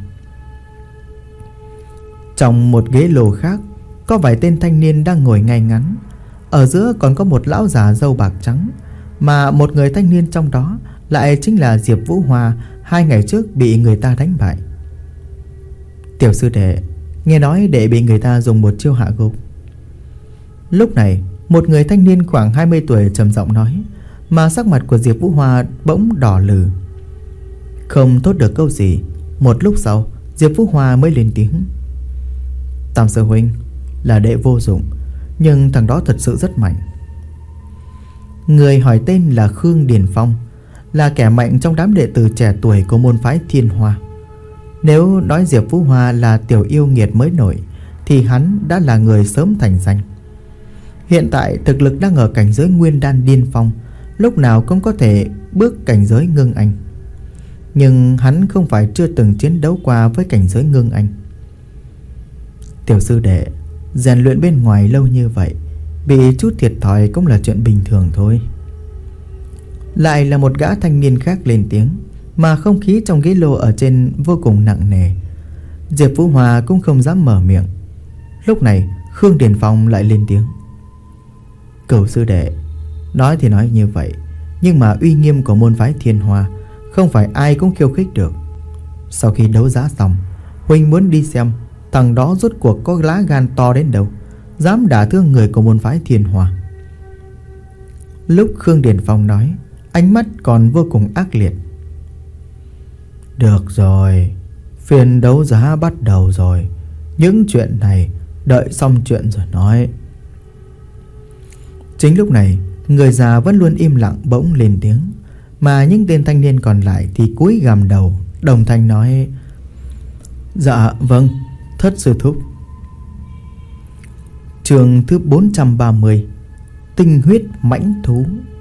Trong một ghế lô khác, có vài tên thanh niên đang ngồi ngay ngắn. Ở giữa còn có một lão già râu bạc trắng, mà một người thanh niên trong đó lại chính là Diệp Vũ Hoa, 2 ngày trước bị người ta đánh bại. Tiểu sư đệ, nghe nói đệ bị người ta dùng một chiêu hạ gục. Lúc này, một người thanh niên khoảng 20 tuổi trầm giọng nói, mà sắc mặt của Diệp Vũ Hoa bỗng đỏ lừ. Không thốt được câu gì, một lúc sau, Diệp Vũ Hoa mới lên tiếng. Tam sư huynh, là đệ vô dụng, nhưng thằng đó thật sự rất mạnh. Người hỏi tên là Khương Điền Phong, là kẻ mạnh trong đám đệ tử trẻ tuổi của môn phái Thiên Hoa. Nếu nói Diệp Vũ Hoa là tiểu yêu nghiệt mới nổi, thì hắn đã là người sớm thành danh. Hiện tại thực lực đang ở cảnh giới nguyên đan điên phong, lúc nào cũng có thể bước cảnh giới ngưng anh. Nhưng hắn không phải chưa từng chiến đấu qua với cảnh giới ngưng anh. Tiểu sư đệ, rèn luyện bên ngoài lâu như vậy, bị chút thiệt thòi cũng là chuyện bình thường thôi. Lại là một gã thanh niên khác lên tiếng, mà không khí trong ghế lô ở trên vô cùng nặng nề. Diệp Vũ Hoa cũng không dám mở miệng. Lúc này Khương Điền Phong lại lên tiếng. Cửu sư đệ, nói thì nói như vậy, nhưng mà uy nghiêm của môn phái Thiên Hoa không phải ai cũng khiêu khích được. Sau khi đấu giá xong, huynh muốn đi xem thằng đó rốt cuộc có lá gan to đến đâu, dám đả thương người của môn phái Thiên Hoa. Lúc Khương Điền Phong nói, ánh mắt còn vô cùng ác liệt. Được rồi, phiên đấu giá bắt đầu rồi. Những chuyện này đợi xong chuyện rồi nói. Chính lúc này, người già vẫn luôn im lặng bỗng lên tiếng, mà những tên thanh niên còn lại thì cúi gằm đầu, đồng thanh nói: Dạ vâng, thất sư thúc. Chương thứ 430: Tinh huyết mãnh thú.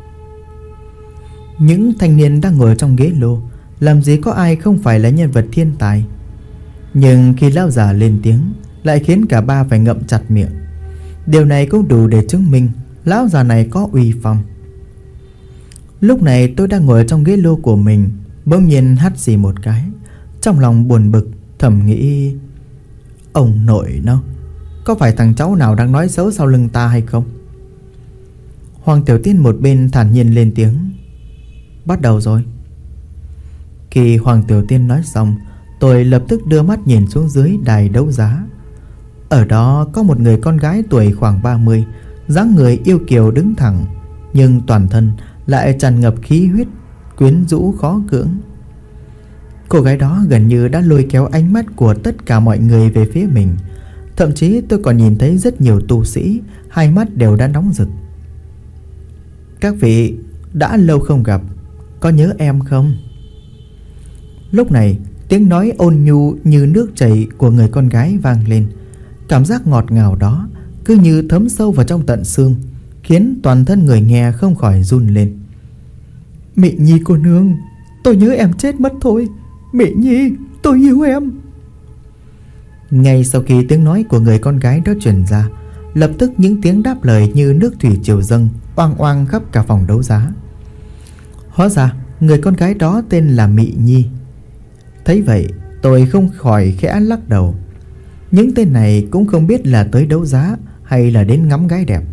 Những thanh niên đang ngồi trong ghế lô, làm gì có ai không phải là nhân vật thiên tài. Nhưng khi lão già lên tiếng, lại khiến cả ba phải ngậm chặt miệng. Điều này cũng đủ để chứng minh lão già này có uy phong. Lúc này tôi đang ngồi trong ghế lô của mình, bỗng nhiên hắt xì một cái, trong lòng buồn bực, thầm nghĩ: ông nội nó, có phải thằng cháu nào đang nói xấu sau lưng ta hay không? Hoàng Tiểu Tiên một bên thản nhiên lên tiếng: Bắt đầu rồi. Khi Hoàng Tiểu Tiên nói xong, tôi lập tức đưa mắt nhìn xuống dưới đài đấu giá. Ở đó có một người con gái tuổi khoảng 30, dáng người yêu kiều đứng thẳng, nhưng toàn thân lại tràn ngập khí huyết, quyến rũ khó cưỡng. Cô gái đó gần như đã lôi kéo ánh mắt của tất cả mọi người về phía mình. Thậm chí tôi còn nhìn thấy rất nhiều tu sĩ, hai mắt đều đã nóng rực. Các vị, đã lâu không gặp, có nhớ em không? Lúc này, tiếng nói ôn nhu như nước chảy của người con gái vang lên. Cảm giác ngọt ngào đó cứ như thấm sâu vào trong tận xương, khiến toàn thân người nghe không khỏi run lên. Mị Nhi cô nương, tôi nhớ em chết mất thôi. Mị Nhi, tôi yêu em. Ngay sau khi tiếng nói của người con gái đó truyền ra, lập tức những tiếng đáp lời như nước thủy triều dâng, oang oang khắp cả phòng đấu giá. Hóa ra người con gái đó tên là Mị Nhi. Thấy vậy, tôi không khỏi khẽ lắc đầu. Những tên này cũng không biết là tới đấu giá hay là đến ngắm gái đẹp.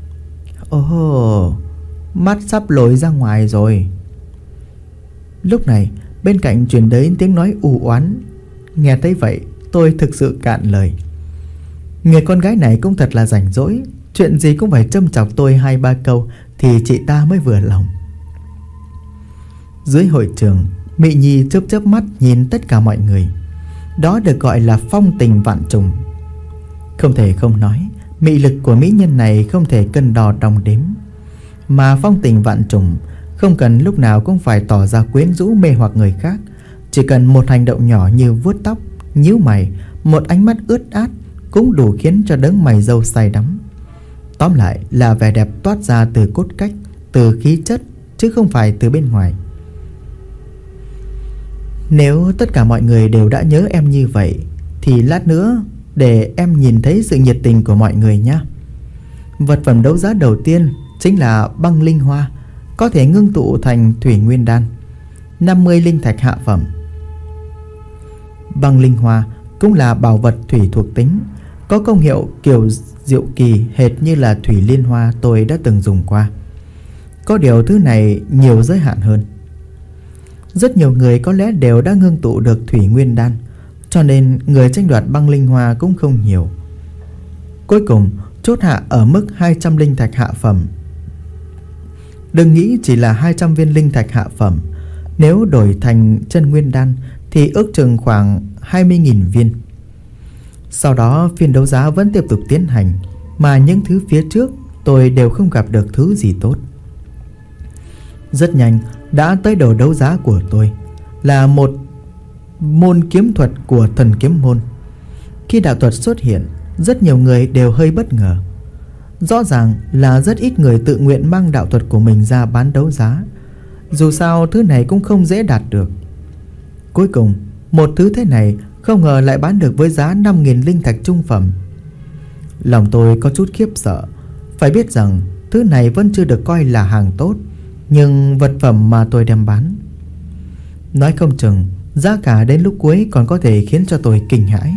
Ồ, mắt sắp lồi ra ngoài rồi. Lúc này, bên cạnh truyền đến tiếng nói u oán. Nghe thấy vậy, tôi thực sự cạn lời. Người con gái này cũng thật là rảnh rỗi, chuyện gì cũng phải châm chọc tôi 2-3 câu thì chị ta mới vừa lòng. Dưới hội trường, Mị Nhi chớp chớp mắt nhìn tất cả mọi người. Đó được gọi là phong tình vạn trùng. Không thể không nói, mị lực của mỹ nhân này không thể cân đo đong đếm. Mà phong tình vạn trùng không cần lúc nào cũng phải tỏ ra quyến rũ mê hoặc người khác. Chỉ cần một hành động nhỏ như vuốt tóc, nhíu mày, một ánh mắt ướt át cũng đủ khiến cho đấng mày râu say đắm. Tóm lại là vẻ đẹp toát ra từ cốt cách, từ khí chất, chứ không phải từ bên ngoài. Nếu tất cả mọi người đều đã nhớ em như vậy, thì lát nữa để em nhìn thấy sự nhiệt tình của mọi người nhé. Vật phẩm đấu giá đầu tiên chính là băng linh hoa, có thể ngưng tụ thành thủy nguyên đan, 50 linh thạch hạ phẩm. Băng linh hoa cũng là bảo vật thủy thuộc tính, có công hiệu kiểu diệu kỳ hệt như là thủy liên hoa tôi đã từng dùng qua. Có điều thứ này nhiều giới hạn hơn. Rất nhiều người có lẽ đều đã ngưng tụ được thủy nguyên đan, cho nên người tranh đoạt băng linh hoa cũng không nhiều. Cuối cùng chốt hạ ở mức 200 linh thạch hạ phẩm. Đừng nghĩ chỉ là 200 viên linh thạch hạ phẩm, nếu đổi thành chân nguyên đan thì ước chừng khoảng 20.000 viên. Sau đó phiên đấu giá vẫn tiếp tục tiến hành, mà những thứ phía trước tôi đều không gặp được thứ gì tốt. Rất nhanh đã tới đầu đấu giá của tôi, là một môn kiếm thuật của thần kiếm môn. Khi đạo thuật xuất hiện, rất nhiều người đều hơi bất ngờ. Rõ ràng là rất ít người tự nguyện mang đạo thuật của mình ra bán đấu giá. Dù sao thứ này cũng không dễ đạt được. Cuối cùng một thứ thế này không ngờ lại bán được với giá 5.000 linh thạch trung phẩm. Lòng tôi có chút khiếp sợ. Phải biết rằng thứ này vẫn chưa được coi là hàng tốt, nhưng vật phẩm mà tôi đem bán, nói không chừng giá cả đến lúc cuối còn có thể khiến cho tôi kinh hãi.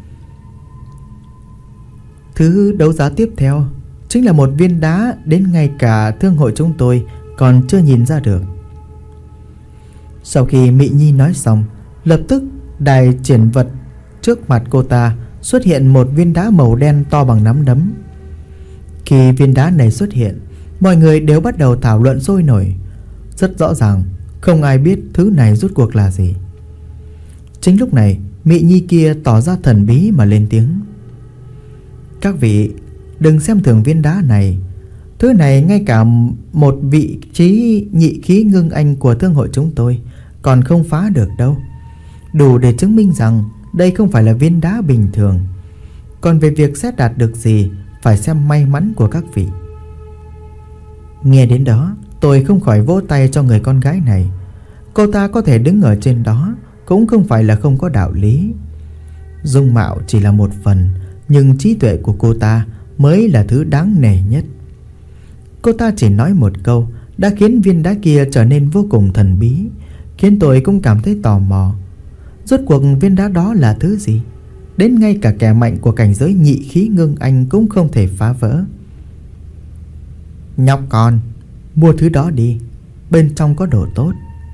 Thứ đấu giá tiếp theo chính là một viên đá đến ngay cả thương hội chúng tôi còn chưa nhìn ra được. Sau khi Mị Nhi nói xong, lập tức đài triển vật trước mặt cô ta xuất hiện một viên đá màu đen to bằng nắm đấm. Khi viên đá này xuất hiện, mọi người đều bắt đầu thảo luận sôi nổi. Rất rõ ràng không ai biết thứ này rốt cuộc là gì. Chính lúc này Mị Nhi kia tỏ ra thần bí mà lên tiếng: "Các vị đừng xem thường viên đá này. Thứ này ngay cả một vị trí nhị khí ngưng anh của thương hội chúng tôi còn không phá được đâu. Đủ để chứng minh rằng đây không phải là viên đá bình thường. Còn về việc xét đạt được gì, phải xem may mắn của các vị." Nghe đến đó, tôi không khỏi vỗ tay cho người con gái này. Cô ta có thể đứng ở trên đó cũng không phải là không có đạo lý. Dung mạo chỉ là một phần, nhưng trí tuệ của cô ta mới là thứ đáng nể nhất. Cô ta chỉ nói một câu đã khiến viên đá kia trở nên vô cùng thần bí, khiến tôi cũng cảm thấy tò mò. Rốt cuộc viên đá đó là thứ gì? Đến ngay cả kẻ mạnh của cảnh giới nhị khí ngưng anh cũng không thể phá vỡ. "Nhóc con, mua thứ đó đi, bên trong có đồ tốt."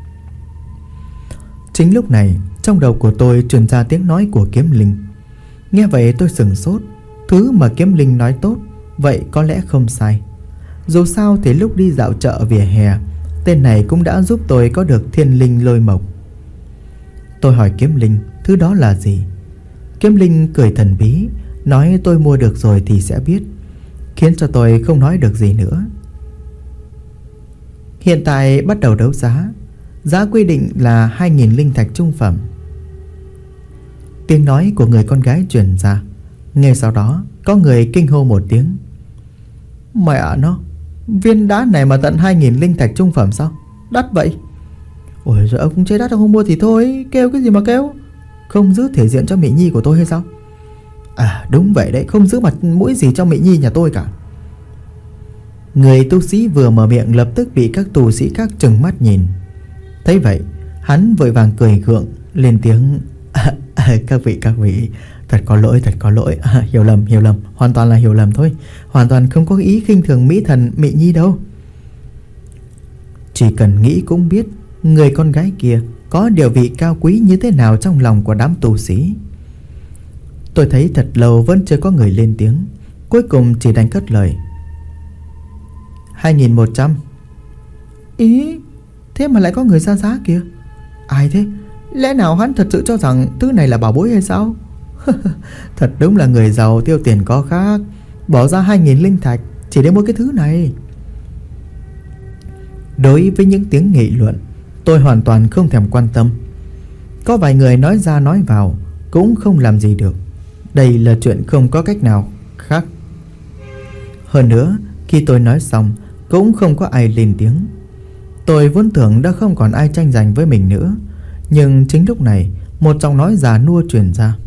Chính lúc này trong đầu của tôi truyền ra tiếng nói của Kiếm Linh. Nghe vậy tôi sửng sốt. Thứ mà Kiếm Linh nói tốt, vậy có lẽ không sai. Dù sao thì lúc đi dạo chợ vỉa hè, tên này cũng đã giúp tôi có được thiên linh lôi mộc. Tôi hỏi Kiếm Linh thứ đó là gì. Kiếm Linh cười thần bí, nói tôi mua được rồi thì sẽ biết, khiến cho tôi không nói được gì nữa. Hiện tại bắt đầu đấu giá. Giá quy định là 2.000 linh thạch trung phẩm. Tiếng nói của người con gái truyền ra. Ngay sau đó có người kinh hô một tiếng: "Mẹ nó, viên đá này mà tận 2.000 linh thạch trung phẩm sao? Đắt vậy." "Ôi giời, ông chơi đắt ông không mua thì thôi, kêu cái gì mà kêu. Không giữ thể diện cho Mỹ Nhi của tôi hay sao?" "À đúng vậy đấy, không giữ mặt mũi gì cho Mỹ Nhi nhà tôi cả." Người tu sĩ vừa mở miệng lập tức bị các tu sĩ khác trừng mắt nhìn. Thấy vậy, hắn vội vàng cười gượng lên tiếng: Các vị, thật có lỗi, hiểu lầm, hoàn toàn là hiểu lầm thôi, hoàn toàn không có ý khinh thường mỹ thần Mị Nhi đâu." Chỉ cần nghĩ cũng biết người con gái kia có địa vị cao quý như thế nào trong lòng của đám tu sĩ. Tôi thấy thật lâu vẫn chưa có người lên tiếng, cuối cùng chỉ đành cất lời: 2.100. Ý, thế mà lại có người ra giá kìa. Ai thế? Lẽ nào hắn thật sự cho rằng thứ này là bảo bối hay sao? Thật đúng là người giàu tiêu tiền có khác, bỏ ra 2.000 linh thạch chỉ để mua cái thứ này. Đối với những tiếng nghị luận, tôi hoàn toàn không thèm quan tâm. Có vài người nói ra nói vào cũng không làm gì được. Đây là chuyện không có cách nào khác. Hơn nữa, khi tôi nói xong cũng không có ai lên tiếng. Tôi vốn tưởng đã không còn ai tranh giành với mình nữa. Nhưng chính lúc này, một giọng nói già nua truyền ra: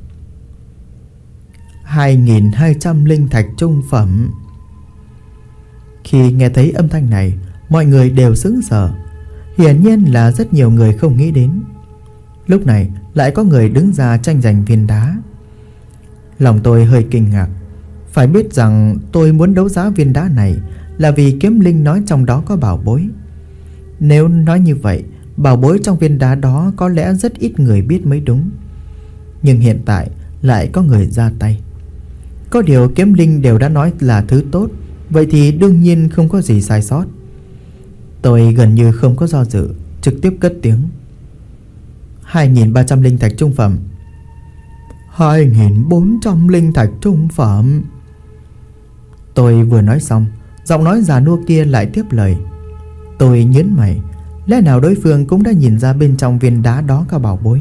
2.200 linh thạch trung phẩm. Khi nghe thấy âm thanh này, mọi người đều sững sờ. Hiển nhiên là rất nhiều người không nghĩ đến. Lúc này lại có người đứng ra tranh giành viên đá. Lòng tôi hơi kinh ngạc. Phải biết rằng tôi muốn đấu giá viên đá này là vì Kiếm Linh nói trong đó có bảo bối. Nếu nói như vậy, bảo bối trong viên đá đó có lẽ rất ít người biết mới đúng. Nhưng hiện tại lại có người ra tay. Có điều Kiếm Linh đều đã nói là thứ tốt, vậy thì đương nhiên không có gì sai sót. Tôi gần như không có do dự, trực tiếp cất tiếng: 2.300 linh thạch trung phẩm. 2.400 linh thạch trung phẩm. Tôi vừa nói xong, giọng nói già nua kia lại tiếp lời. Tôi nhớn mày, lẽ nào đối phương cũng đã nhìn ra bên trong viên đá đó có bảo bối.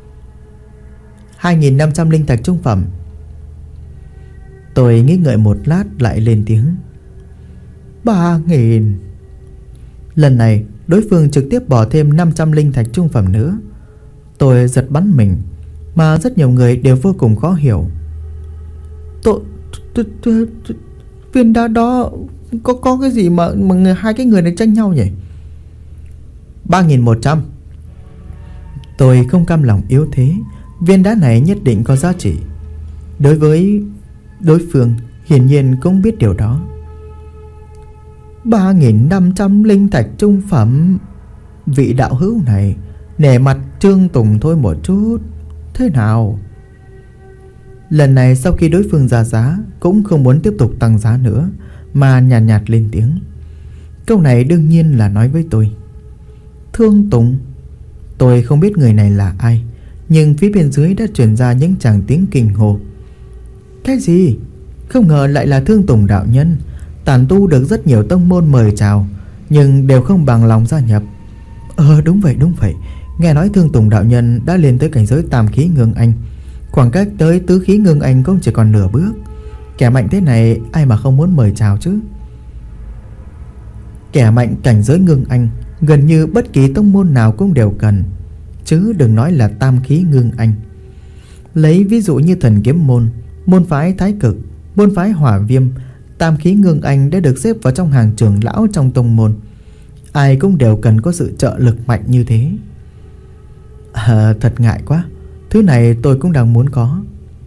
2.500 linh thạch trung phẩm. Tôi nghĩ ngợi một lát lại lên tiếng: 3.000. Lần này đối phương trực tiếp bỏ thêm 500 linh thạch trung phẩm nữa. Tôi giật bắn mình, mà rất nhiều người đều vô cùng khó hiểu. Viên đá đó có cái gì mà hai cái người này tranh nhau nhỉ? 3.100. Tôi không cam lòng yếu thế. Viên đá này nhất định có giá trị. Đối với đối phương hiển nhiên cũng biết điều đó. 3.500 linh thạch trung phẩm. Vị đạo hữu này nể mặt Trương Tùng thôi một chút, thế nào? Lần này sau khi đối phương ra giá, cũng không muốn tiếp tục tăng giá nữa, mà nhàn nhạt lên tiếng. Câu này đương nhiên là nói với tôi. Thương Tùng. Tôi không biết người này là ai, nhưng phía bên dưới đã truyền ra những tràng tiếng kinh hồ. Cái gì? Không ngờ lại là Thương Tùng đạo nhân. Tản tu được rất nhiều tông môn mời chào, nhưng đều không bằng lòng gia nhập. Đúng vậy. Nghe nói Thương Tùng đạo nhân đã lên tới cảnh giới tam khí ngưng anh. Khoảng cách tới tứ khí ngưng anh cũng chỉ còn nửa bước. Kẻ mạnh thế này ai mà không muốn mời chào chứ. Kẻ mạnh cảnh giới ngưng anh gần như bất kỳ tông môn nào cũng đều cần, chứ đừng nói là tam khí ngưng anh. Lấy ví dụ như Thần Kiếm môn, môn phái Thái Cực, môn phái Hỏa Viêm, tam khí ngưng anh đã được xếp vào trong hàng trưởng lão trong tông môn. Ai cũng đều cần có sự trợ lực mạnh như thế. Thật ngại quá. Thứ này tôi cũng đang muốn có.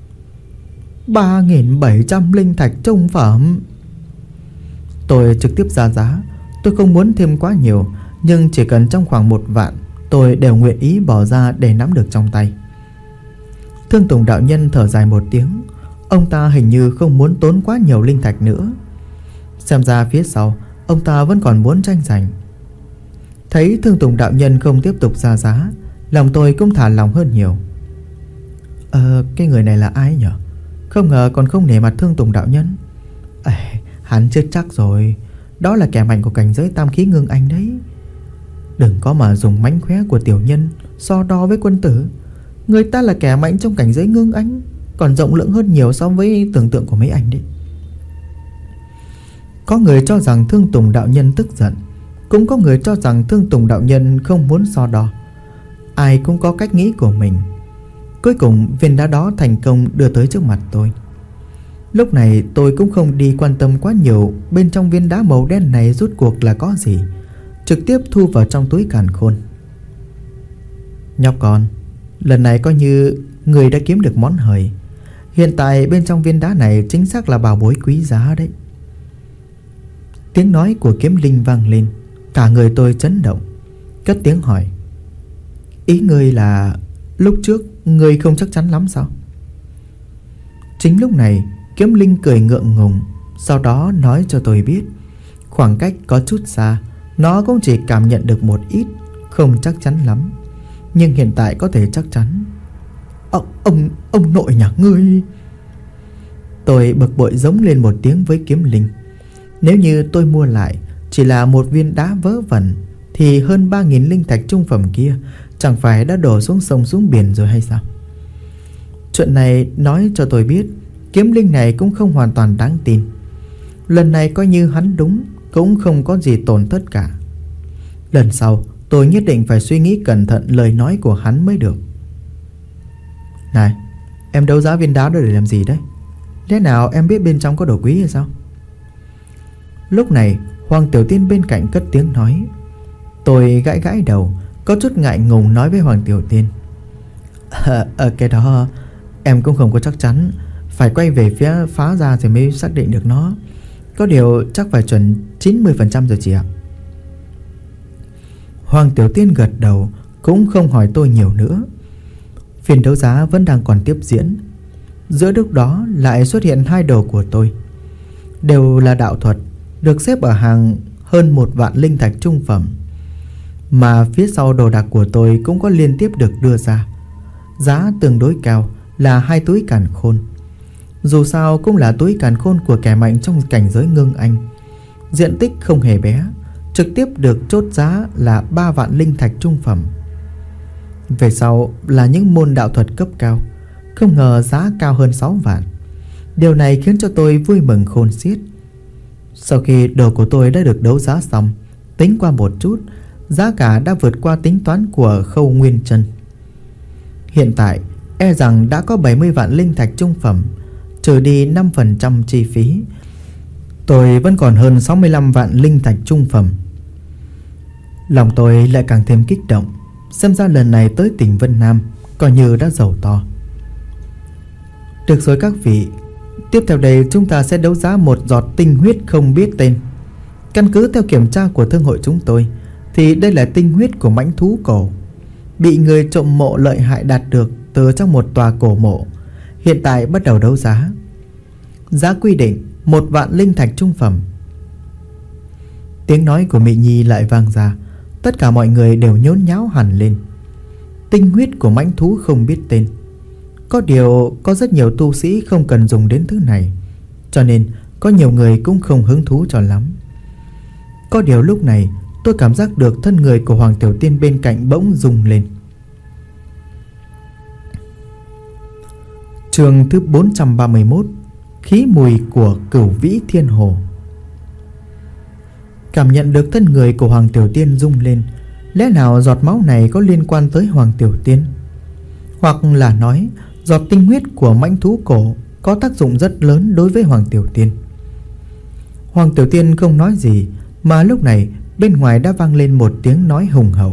3.700 linh thạch trung phẩm. Tôi trực tiếp ra giá. Tôi không muốn thêm quá nhiều, nhưng chỉ cần trong khoảng 1 vạn tôi đều nguyện ý bỏ ra để nắm được trong tay. Thương Tùng đạo nhân thở dài một tiếng. Ông ta hình như không muốn tốn quá nhiều linh thạch nữa. Xem ra phía sau ông ta vẫn còn muốn tranh giành. Thấy Thương Tùng đạo nhân không tiếp tục ra giá, lòng tôi cũng thả lòng hơn nhiều. Cái người này là ai nhỉ? Không ngờ còn không nể mặt Thương Tùng đạo nhân. Hắn chết chắc rồi. Đó là kẻ mạnh của cảnh giới tam khí ngưng anh đấy. Đừng có mà dùng mánh khóe của tiểu nhân so đo với quân tử. Người ta là kẻ mạnh trong cảnh giới ngưng anh, còn rộng lượng hơn nhiều so với tưởng tượng của mấy anh đấy. Có người cho rằng Thương Tùng đạo nhân tức giận, cũng có người cho rằng Thương Tùng đạo nhân không muốn so đo. Ai cũng có cách nghĩ của mình. Cuối cùng viên đá đó thành công đưa tới trước mặt tôi. Lúc này tôi cũng không đi quan tâm quá nhiều bên trong viên đá màu đen này rốt cuộc là có gì, trực tiếp thu vào trong túi càn khôn. Nhóc con, lần này coi như người đã kiếm được món hời. Hiện tại bên trong viên đá này chính xác là bảo bối quý giá đấy. Tiếng nói của Kiếm Linh vang lên. Cả người tôi chấn động, cất tiếng hỏi: Ý ngươi là lúc trước ngươi không chắc chắn lắm sao? Chính lúc này Kiếm Linh cười ngượng ngùng, sau đó nói cho tôi biết khoảng cách có chút xa, nó cũng chỉ cảm nhận được một ít, không chắc chắn lắm, nhưng hiện tại có thể chắc chắn. Ông nội nhà ngươi! Tôi bực bội giống lên một tiếng với Kiếm Linh. Nếu như tôi mua lại chỉ là một viên đá vớ vẩn thì hơn 3.000 linh thạch trung phẩm kia chẳng phải đã đổ xuống sông xuống biển rồi hay sao? Chuyện này nói cho tôi biết Kiếm Linh này cũng không hoàn toàn đáng tin. Lần này coi như hắn đúng, cũng không có gì tổn thất cả. Lần sau tôi nhất định phải suy nghĩ cẩn thận lời nói của hắn mới được. Này, em đấu giá viên đá đó để làm gì đấy? Lẽ nào em biết bên trong có đồ quý hay sao? Lúc này Hoàng Tiểu Tiên bên cạnh cất tiếng nói. Tôi gãi gãi đầu, có chút ngại ngùng nói với Hoàng Tiểu Tiên: Cái đó em cũng không có chắc chắn, phải quay về phía phá ra thì mới xác định được nó. Có điều chắc phải chuẩn 90% rồi chị ạ. Hoàng Tiểu Tiên gật đầu, cũng không hỏi tôi nhiều nữa. Phiên đấu giá vẫn đang còn tiếp diễn. Giữa lúc đó lại xuất hiện 2 đồ của tôi, đều là đạo thuật, được xếp ở hàng hơn 1 vạn linh thạch trung phẩm. Mà phía sau đồ đạc của tôi cũng có liên tiếp được đưa ra. Giá tương đối cao là 2 túi càn khôn. Dù sao cũng là túi càn khôn của kẻ mạnh trong cảnh giới ngưng anh, diện tích không hề bé, trực tiếp được chốt giá là 3 vạn linh thạch trung phẩm. Về sau là những môn đạo thuật cấp cao, không ngờ giá cao hơn 6 vạn. Điều này khiến cho tôi vui mừng khôn xiết. Sau khi đồ của tôi đã được đấu giá xong, tính qua một chút, giá cả đã vượt qua tính toán của Khâu Nguyên Chân. Hiện tại e rằng đã có 70 vạn linh thạch trung phẩm, trừ đi 5% chi phí, tôi vẫn còn hơn 65 vạn linh thạch trung phẩm. Lòng tôi lại càng thêm kích động. Xem ra lần này tới tỉnh Vân Nam coi như đã giàu to. Được rồi các vị, tiếp theo đây chúng ta sẽ đấu giá một giọt tinh huyết không biết tên. Căn cứ theo kiểm tra của thương hội chúng tôi thì đây là tinh huyết của mãnh thú cổ, bị người trộm mộ lợi hại đạt được từ trong một tòa cổ mộ. Hiện tại bắt đầu đấu giá. Giá quy định 1 vạn linh thạch trung phẩm. Tiếng nói của Mị Nhi lại vang ra. Tất cả mọi người đều nhốn nháo hẳn lên. Tinh huyết của mãnh thú không biết tên. Có điều có rất nhiều tu sĩ không cần dùng đến thứ này, cho nên có nhiều người cũng không hứng thú cho lắm. Có điều lúc này tôi cảm giác được thân người của Hoàng Tiểu Tiên bên cạnh bỗng rung lên. Chương thứ 431. Khí mùi của Cửu Vĩ Thiên Hồ. Cảm nhận được thân người của Hoàng Tiểu Tiên rung lên. Lẽ nào giọt máu này có liên quan tới Hoàng Tiểu Tiên? Hoặc là nói giọt tinh huyết của mãnh thú cổ có tác dụng rất lớn đối với Hoàng Tiểu Tiên. Hoàng Tiểu Tiên không nói gì, mà lúc này bên ngoài đã vang lên một tiếng nói hùng hậu.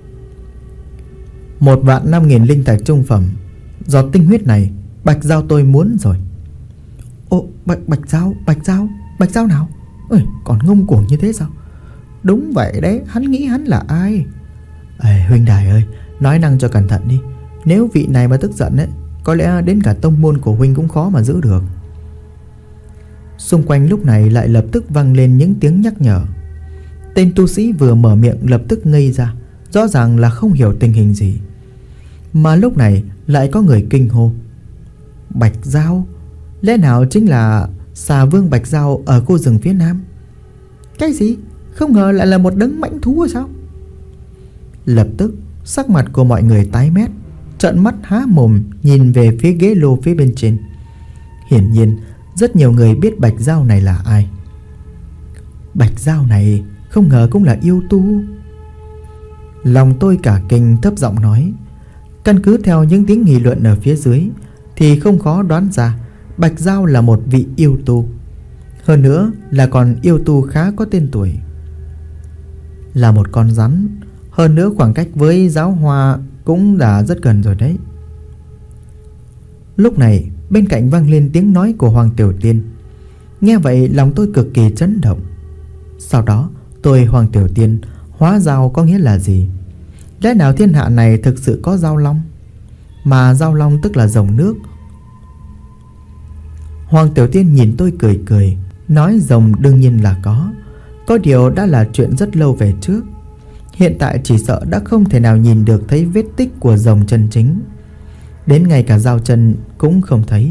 1.500.000 linh thạch trung phẩm. Giọt tinh huyết này Bạch Giao tôi muốn rồi. Ồ, Bạch Giao nào? Ơi, còn ngông cuồng như thế sao? Đúng vậy đấy, hắn nghĩ hắn là ai? Huynh đài ơi, nói năng cho cẩn thận đi. Nếu vị này mà tức giận ấy, có lẽ đến cả tông môn của huynh cũng khó mà giữ được. Xung quanh lúc này lại lập tức vang lên những tiếng nhắc nhở. Tên tu sĩ vừa mở miệng lập tức ngây ra, rõ ràng là không hiểu tình hình gì. Mà lúc này lại có người kinh hô. Bạch Giao? Lẽ nào chính là xà vương Bạch Giao ở khu rừng phía nam? Cái gì? Không ngờ lại là một đấng mãnh thú hay sao? Lập tức sắc mặt của mọi người tái mét, trợn mắt há mồm nhìn về phía ghế lô phía bên trên. Hiển nhiên rất nhiều người biết Bạch Giao này là ai. Bạch Giao này không ngờ cũng là yêu tu. Lòng tôi cả kinh, thấp giọng nói. Căn cứ theo những tiếng nghị luận ở phía dưới thì không khó đoán ra Bạch Giao là một vị yêu tu. Hơn nữa là còn yêu tu khá có tên tuổi. Là một con rắn. Hơn nữa khoảng cách với giáo hoa cũng đã rất gần rồi đấy. Lúc này bên cạnh vang lên tiếng nói của Hoàng Tiểu Tiên. Nghe vậy lòng tôi cực kỳ chấn động. Sau đó tôi Hoàng Tiểu Tiên, hóa Giao có nghĩa là gì? Lẽ nào thiên hạ này thực sự có Giao Long? Mà Giao Long tức là rồng nước. Hoàng Tiểu Tiên nhìn tôi cười cười, nói rồng đương nhiên là có điều đã là chuyện rất lâu về trước. Hiện tại chỉ sợ đã không thể nào nhìn được thấy vết tích của rồng chân chính. Đến ngay cả Giao chân cũng không thấy.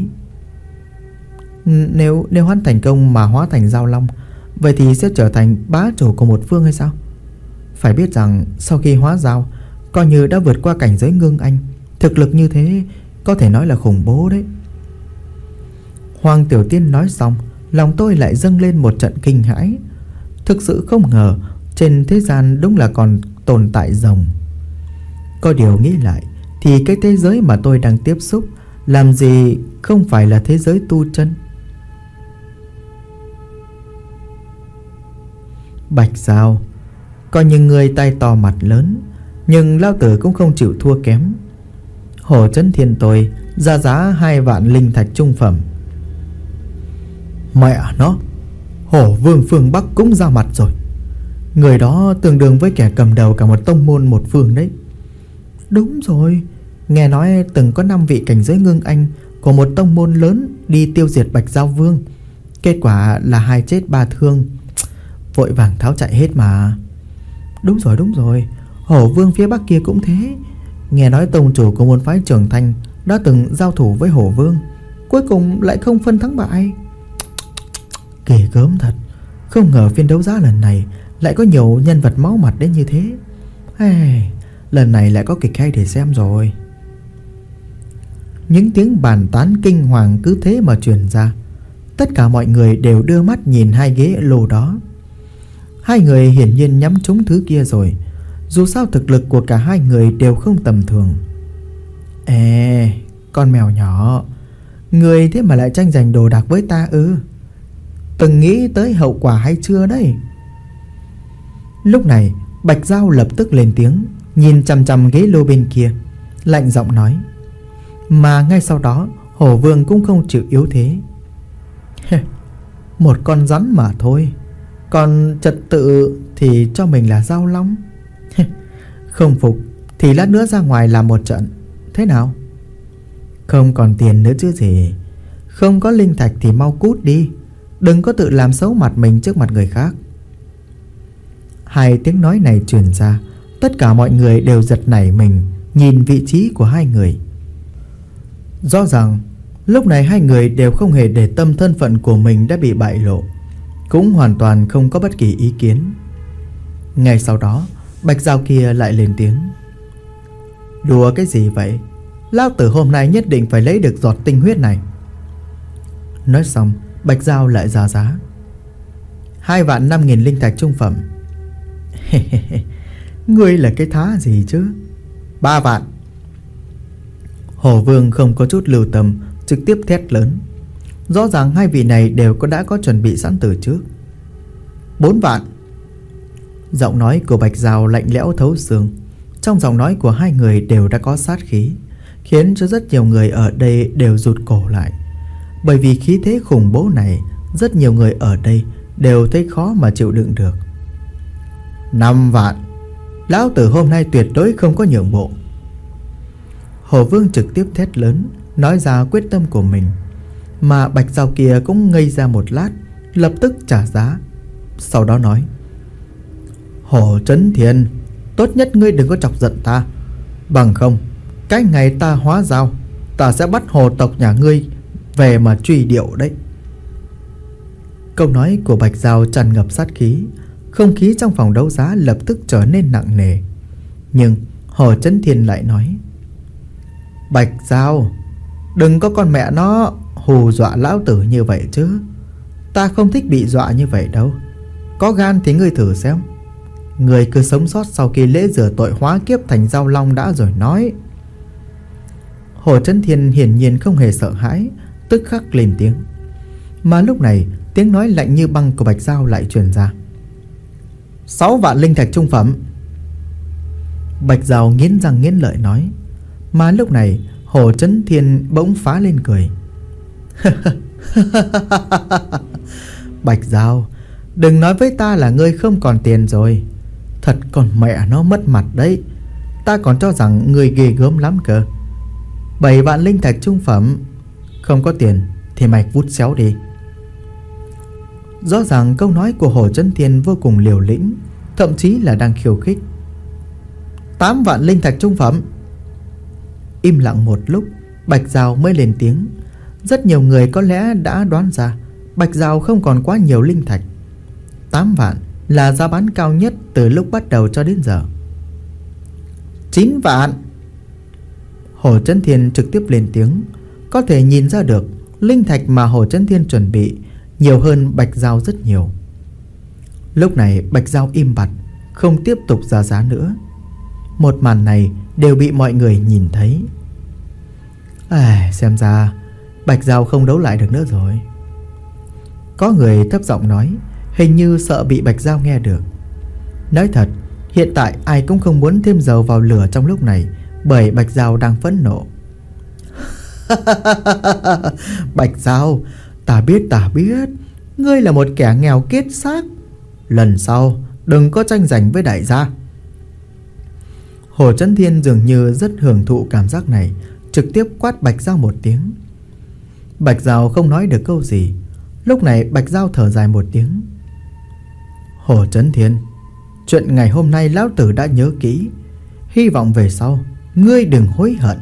Nếu hắn thành công mà hóa thành Giao Long, vậy thì sẽ trở thành bá chủ của một phương hay sao? Phải biết rằng sau khi hóa Giao, coi như đã vượt qua cảnh giới ngưng anh. Thực lực như thế có thể nói là khủng bố đấy. Hoàng Tiểu Tiên nói xong, lòng tôi lại dâng lên một trận kinh hãi. Thực sự không ngờ trên thế gian đúng là còn tồn tại rồng. Có điều nghĩ lại thì cái thế giới mà tôi đang tiếp xúc làm gì không phải là thế giới tu chân. Bạch Giao, coi như người tay to mặt lớn, nhưng lão tử cũng không chịu thua kém. Hổ Chấn Thiên tôi ra giá 2 vạn linh thạch trung phẩm. Mẹ nó, Hổ Vương phương Bắc cũng ra mặt rồi. Người đó tương đương với kẻ cầm đầu cả một tông môn một phương đấy. Đúng rồi, nghe nói từng có 5 vị cảnh giới ngưng anh của một tông môn lớn đi tiêu diệt Bạch Giao Vương. Kết quả là 2 chết 3 thương. Vội vàng tháo chạy hết mà. Đúng rồi, Hổ Vương phía Bắc kia cũng thế. Nghe nói tông chủ của môn phái Trường Thanh đã từng giao thủ với Hổ Vương, cuối cùng lại không phân thắng bại. Kỳ gớm thật. Không ngờ phiên đấu giá lần này lại có nhiều nhân vật máu mặt đến như thế. Lần này lại có kịch hay để xem rồi. Những tiếng bàn tán kinh hoàng cứ thế mà truyền ra. Tất cả mọi người đều đưa mắt nhìn 2 ghế lô đó. 2 người hiển nhiên nhắm trúng thứ kia rồi. Dù sao thực lực của cả 2 người đều không tầm thường. Con mèo nhỏ, người thế mà lại tranh giành đồ đạc với ta ư? Từng nghĩ tới hậu quả hay chưa đấy? Lúc này Bạch Giao lập tức lên tiếng, nhìn chằm chằm ghế lô bên kia, lạnh giọng nói. Mà ngay sau đó Hổ Vương cũng không chịu yếu thế. Một con rắn mà thôi, còn trật tự thì cho mình là Giao Long. Không phục thì lát nữa ra ngoài làm một trận, thế nào? Không còn tiền nữa chứ gì. Không có linh thạch thì mau cút đi, đừng có tự làm xấu mặt mình trước mặt người khác. Hai tiếng nói này truyền ra, tất cả mọi người đều giật nảy mình, nhìn vị trí của hai người. Rõ ràng lúc này hai người đều không hề để tâm thân phận của mình đã bị bại lộ, cũng hoàn toàn không có bất kỳ ý kiến. Ngay sau đó, Bạch Dao kia lại lên tiếng: "Đùa cái gì vậy? Lão tử hôm nay nhất định phải lấy được giọt tinh huyết này." Nói xong, Bạch Dao lại ra giá: 2.500.000 linh thạch trung phẩm. Ngươi là cái thá gì chứ? 3 vạn. Hổ Vương không có chút lưu tâm, trực tiếp thét lớn. Rõ ràng hai vị này đều đã có chuẩn bị sẵn từ trước. 4 vạn. Giọng nói của Bạch Dao lạnh lẽo thấu xương. Trong giọng nói của hai người đều đã có sát khí, khiến cho rất nhiều người ở đây đều rụt cổ lại. Bởi vì khí thế khủng bố này, rất nhiều người ở đây đều thấy khó mà chịu đựng được. 5 vạn. Lão tử hôm nay tuyệt đối không có nhượng bộ. Hổ Vương trực tiếp thét lớn, nói ra quyết tâm của mình. Mà Bạch Dao kia cũng ngây ra một lát, lập tức trả giá. Sau đó nói: Hổ Trấn Thiên, tốt nhất ngươi đừng có chọc giận ta. Bằng không, cái ngày ta hóa dao, ta sẽ bắt hồ tộc nhà ngươi về mà truy điệu đấy. Câu nói của Bạch Dao tràn ngập sát khí. Không khí trong phòng đấu giá lập tức trở nên nặng nề. Nhưng Hồ Trấn Thiên lại nói: Bạch Dao, đừng có con mẹ nó hù dọa lão tử như vậy chứ. Ta không thích bị dọa như vậy đâu. Có gan thì ngươi thử xem. Ngươi cứ sống sót sau khi lễ rửa tội hóa kiếp thành Dao Long đã rồi nói. Hồ Trấn Thiên hiển nhiên không hề sợ hãi, tức khắc lên tiếng. Mà lúc này, tiếng nói lạnh như băng của Bạch Dao lại truyền ra: 6 vạn linh thạch trung phẩm. Bạch Dao nghiến răng nghiến lợi nói. Mà lúc này, Hồ Trấn Thiên bỗng phá lên cười. Bạch Dao, đừng nói với ta là ngươi không còn tiền rồi. Thật còn mẹ nó mất mặt đấy. Ta còn cho rằng ngươi ghê gớm lắm cơ. 7 vạn linh thạch trung phẩm. Không có tiền thì mày vút xéo đi. Rõ ràng câu nói của Hồ Trấn Thiên vô cùng liều lĩnh, thậm chí là đang khiêu khích. 8 vạn linh thạch trung phẩm. Im lặng một lúc, Bạch Dao mới lên tiếng. Rất nhiều người có lẽ đã đoán ra Bạch Dao không còn quá nhiều linh thạch. 8 vạn là giá bán cao nhất từ lúc bắt đầu cho đến giờ. 9 vạn. Hồ Trấn Thiên trực tiếp lên tiếng. Có thể nhìn ra được linh thạch mà Hồ Trấn Thiên chuẩn bị nhiều hơn Bạch Dao rất nhiều. Lúc này Bạch Dao im bặt, không tiếp tục ra giá nữa. Một màn này đều bị mọi người nhìn thấy. Xem ra Bạch Dao không đấu lại được nữa rồi. Có người thấp giọng nói, hình như sợ bị Bạch Dao nghe được. Nói thật, hiện tại ai cũng không muốn thêm dầu vào lửa trong lúc này, bởi Bạch Dao đang phẫn nộ. Bạch Dao, ta biết, ngươi là một kẻ nghèo kiết xác. Lần sau đừng có tranh giành với đại gia. Hồ Trấn Thiên dường như rất hưởng thụ cảm giác này, trực tiếp quát Bạch Dao một tiếng. Bạch Dao không nói được câu gì. Lúc này Bạch Dao thở dài một tiếng. Hồ Trấn Thiên, chuyện ngày hôm nay lão tử đã nhớ kỹ. Hy vọng về sau ngươi đừng hối hận.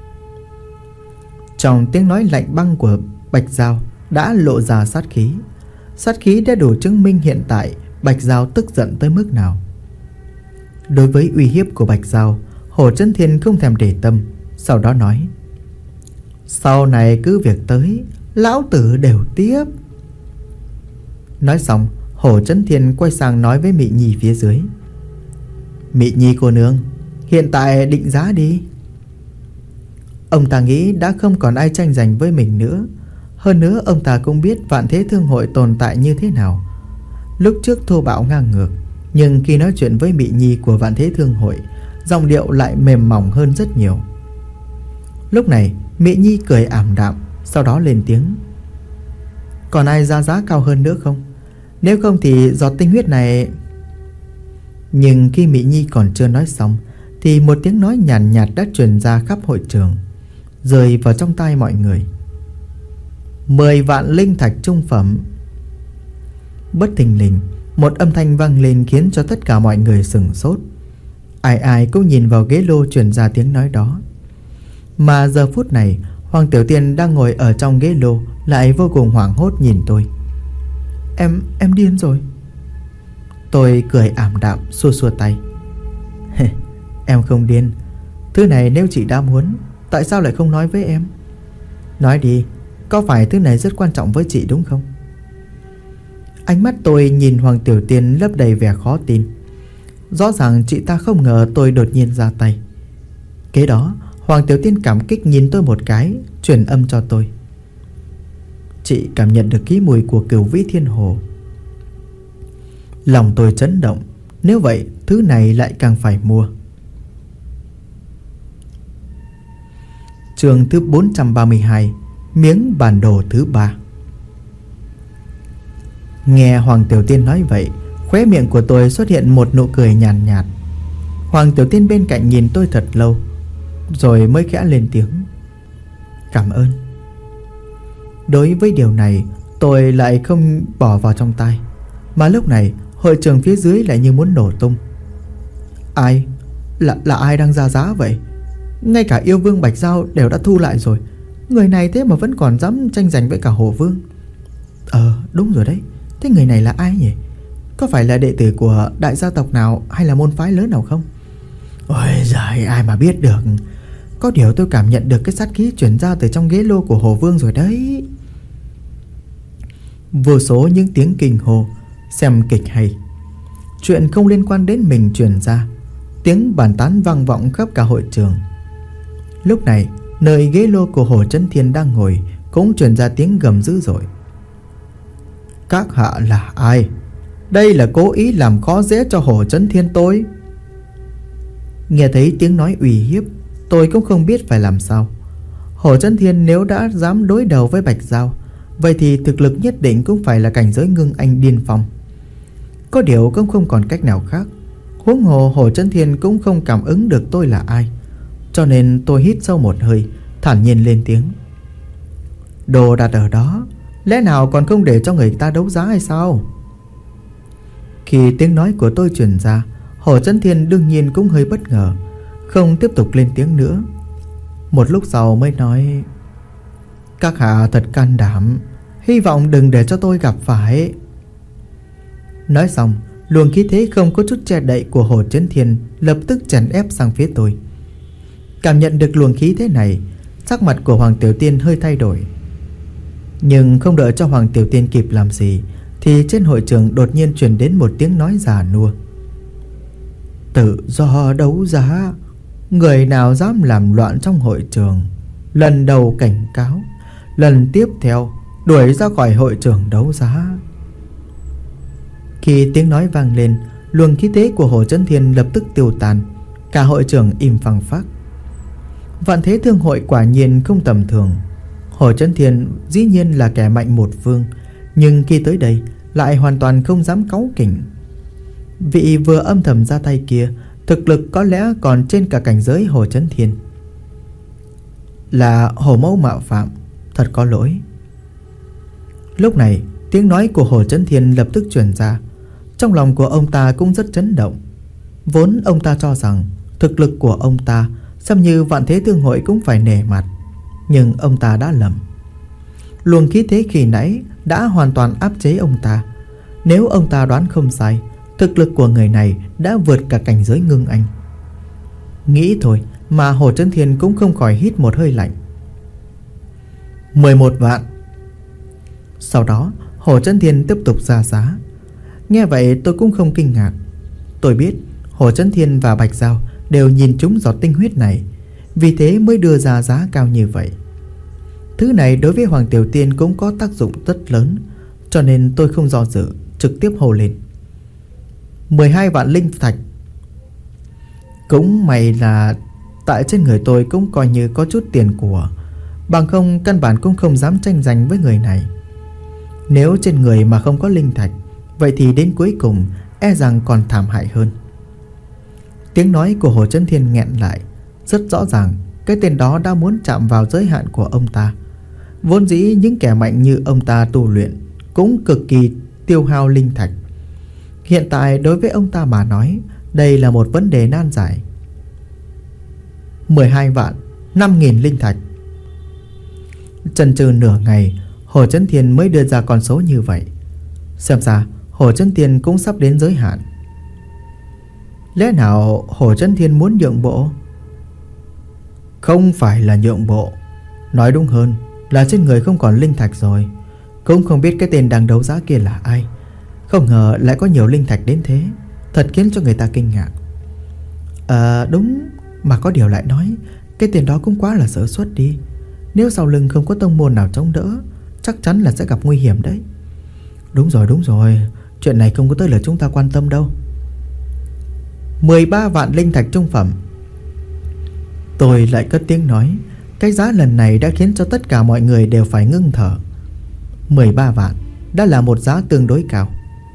Trong tiếng nói lạnh băng của Bạch Dao đã lộ ra sát khí. Sát khí đã đủ chứng minh hiện tại Bạch Dao tức giận tới mức nào. Đối với uy hiếp của Bạch Dao, Hồ Trấn Thiên không thèm để tâm. Sau đó nói: Sau này cứ việc tới, lão tử đều tiếp. Nói xong, Hồ Trấn Thiên quay sang nói với Mị Nhi phía dưới: Mị Nhi cô nương, hiện tại định giá đi. Ông ta nghĩ đã không còn ai tranh giành với mình nữa. Hơn nữa ông ta cũng biết Vạn Thế Thương Hội tồn tại như thế nào. Lúc trước thô bạo ngang ngược, nhưng khi nói chuyện với Mị Nhi của Vạn Thế Thương Hội, giọng điệu lại mềm mỏng hơn rất nhiều. Lúc này Mị Nhi cười ảm đạm, sau đó lên tiếng: Còn ai ra giá cao hơn nữa không? Nếu không thì giọt tinh huyết này... Nhưng khi Mị Nhi còn chưa nói xong thì một tiếng nói nhàn nhạt đã truyền ra khắp hội trường, rơi vào trong tai mọi người: 10 vạn linh thạch trung phẩm. Bất thình lình, một âm thanh vang lên khiến cho tất cả mọi người sửng sốt. Ai ai cũng nhìn vào ghế lô truyền ra tiếng nói đó. Mà giờ phút này Hoàng Tiểu Tiên đang ngồi ở trong ghế lô lại vô cùng hoảng hốt nhìn tôi. Em điên rồi. Tôi cười ảm đạm xua xua tay. Em không điên. Thứ này nếu chị đã muốn, tại sao lại không nói với em? Nói đi, có phải thứ này rất quan trọng với chị đúng không? Ánh mắt tôi nhìn Hoàng Tiểu Tiên lấp đầy vẻ khó tin. Rõ ràng chị ta không ngờ tôi đột nhiên ra tay. Kế đó Hoàng Tiểu Tiên cảm kích nhìn tôi một cái, truyền âm cho tôi. Chị cảm nhận được cái mùi của Cửu Vĩ Thiên Hồ. Lòng tôi chấn động. Nếu vậy thứ này lại càng phải mua. Chương thứ 432. Miếng bản đồ thứ 3. Nghe Hoàng Tiểu Tiên nói vậy, khóe miệng của tôi xuất hiện một nụ cười nhàn nhạt. Hoàng Tiểu Tiên bên cạnh nhìn tôi thật lâu, rồi mới khẽ lên tiếng. Cảm ơn. Đối với điều này tôi lại không bỏ vào trong tai. Mà lúc này hội trường phía dưới lại như muốn nổ tung. Ai? Là ai đang ra giá vậy? Ngay cả yêu vương Bạch Giao đều đã thu lại rồi. Người này thế mà vẫn còn dám tranh giành với cả Hồ Vương. Đúng rồi đấy. Thế người này là ai nhỉ? Có phải là đệ tử của đại gia tộc nào hay là môn phái lớn nào không? Ôi giời, ai mà biết được. Có điều tôi cảm nhận được cái sát khí chuyển ra từ trong ghế lô của Hồ Vương rồi đấy. Vô số những tiếng kinh hô, xem kịch hay, chuyện không liên quan đến mình truyền ra. Tiếng bàn tán vang vọng khắp cả hội trường. Lúc này nơi ghế lô của Hồ Chấn Thiên đang ngồi cũng truyền ra tiếng gầm dữ dội. Các hạ là ai? Đây là cố ý làm khó dễ cho Hồ Chấn Thiên tôi. Nghe thấy tiếng nói uy hiếp, tôi cũng không biết phải làm sao. Hồ Chấn Thiên nếu đã dám đối đầu với Bạch Giao, vậy thì thực lực nhất định cũng phải là cảnh giới ngưng anh điên phong. Có điều cũng không còn cách nào khác. Huống hồ Hồ Chấn Thiên cũng không cảm ứng được tôi là ai. Cho nên tôi hít sâu một hơi, thản nhiên lên tiếng. Đồ đặt ở đó, lẽ nào còn không để cho người ta đấu giá hay sao? Khi tiếng nói của tôi truyền ra, Hồ Chấn Thiên đương nhiên cũng hơi bất ngờ, không tiếp tục lên tiếng nữa. Một lúc sau mới nói. Các hạ thật can đảm, hy vọng đừng để cho tôi gặp phải. Nói xong, luồng khí thế không có chút che đậy của Hồ Chấn Thiên lập tức chèn ép sang phía tôi. Cảm nhận được luồng khí thế này, sắc mặt của Hoàng Tiểu Tiên hơi thay đổi. Nhưng không đợi cho Hoàng Tiểu Tiên kịp làm gì, thì trên hội trường đột nhiên truyền đến một tiếng nói già nua. Tự do đấu giá, người nào dám làm loạn trong hội trường, lần đầu cảnh cáo, lần tiếp theo đuổi ra khỏi hội trường đấu giá. Khi tiếng nói vang lên, luồng khí thế của Hồ Chấn Thiên lập tức tiêu tan. Cả hội trường im phăng phắc. Vạn Thế Thương Hội quả nhiên không tầm thường. Hồ Chấn Thiên dĩ nhiên là kẻ mạnh một phương, nhưng khi tới đây lại hoàn toàn không dám cáu kỉnh. Vị vừa âm thầm ra tay kia thực lực có lẽ còn trên cả cảnh giới Hồ Chấn Thiên. Là Hồ Mẫu mạo phạm, thật có lỗi. Lúc này tiếng nói của Hồ Chấn Thiên lập tức truyền ra. Trong lòng của ông ta cũng rất chấn động. Vốn ông ta cho rằng thực lực của ông ta xem như Vạn Thế Thương Hội cũng phải nể mặt. Nhưng ông ta đã lầm. Luồng khí thế khi nãy đã hoàn toàn áp chế ông ta. Nếu ông ta đoán không sai, thực lực của người này đã vượt cả cảnh giới ngưng anh. Nghĩ thôi mà Hồ Chấn Thiên cũng không khỏi hít một hơi lạnh. 11 vạn. Sau đó Hồ Chấn Thiên tiếp tục ra giá. Nghe vậy tôi cũng không kinh ngạc. Tôi biết Hồ Chấn Thiên và Bạch Giao đều nhìn trúng giọt tinh huyết này, vì thế mới đưa ra giá cao như vậy. Thứ này đối với Hoàng Tiểu Tiên cũng có tác dụng rất lớn, cho nên tôi không do dự, trực tiếp hô lên. 12 vạn linh thạch. Cũng may là tại trên người tôi cũng coi như có chút tiền của, bằng không căn bản cũng không dám tranh giành với người này. Nếu trên người mà không có linh thạch, vậy thì đến cuối cùng e rằng còn thảm hại hơn. Tiếng nói của Hồ Chấn Thiên nghẹn lại. Rất rõ ràng cái tên đó đã muốn chạm vào giới hạn của ông ta. Vốn dĩ những kẻ mạnh như ông ta tu luyện cũng cực kỳ tiêu hao linh thạch. Hiện tại đối với ông ta mà nói, đây là một vấn đề nan giải. 12 vạn 5.000 linh thạch. Chần chừ nửa ngày, Hồ Chấn Thiên mới đưa ra con số như vậy. Xem ra Hồ Chấn Thiên cũng sắp đến giới hạn. Lẽ nào Hồ Chấn Thiên muốn nhượng bộ? Không phải là nhượng bộ, nói đúng hơn là trên người không còn linh thạch rồi. Cũng không biết cái tên đang đấu giá kia là ai. Không ngờ lại có nhiều linh thạch đến thế, thật khiến cho người ta kinh ngạc. Đúng, mà có điều lại nói, cái tên đó cũng quá là sơ suất đi. Nếu sau lưng không có tông môn nào chống đỡ, chắc chắn là sẽ gặp nguy hiểm đấy. Đúng rồi, chuyện này không có tới lượt chúng ta quan tâm đâu. 13 vạn linh thạch trung phẩm. Tôi lại cất tiếng nói. Cái giá lần này đã khiến cho tất cả mọi người đều phải ngưng thở. 13 vạn đã là một giá tương đối cao.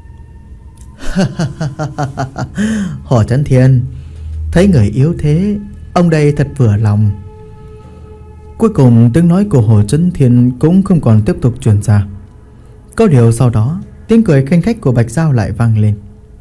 Hồ Chấn Thiên, thấy người yếu thế, ông đây thật vừa lòng. Cuối cùng tiếng nói của Hồ Chấn Thiên cũng không còn tiếp tục truyền ra. Có điều sau đó tiếng cười khanh khách của Bạch Giao lại vang lên.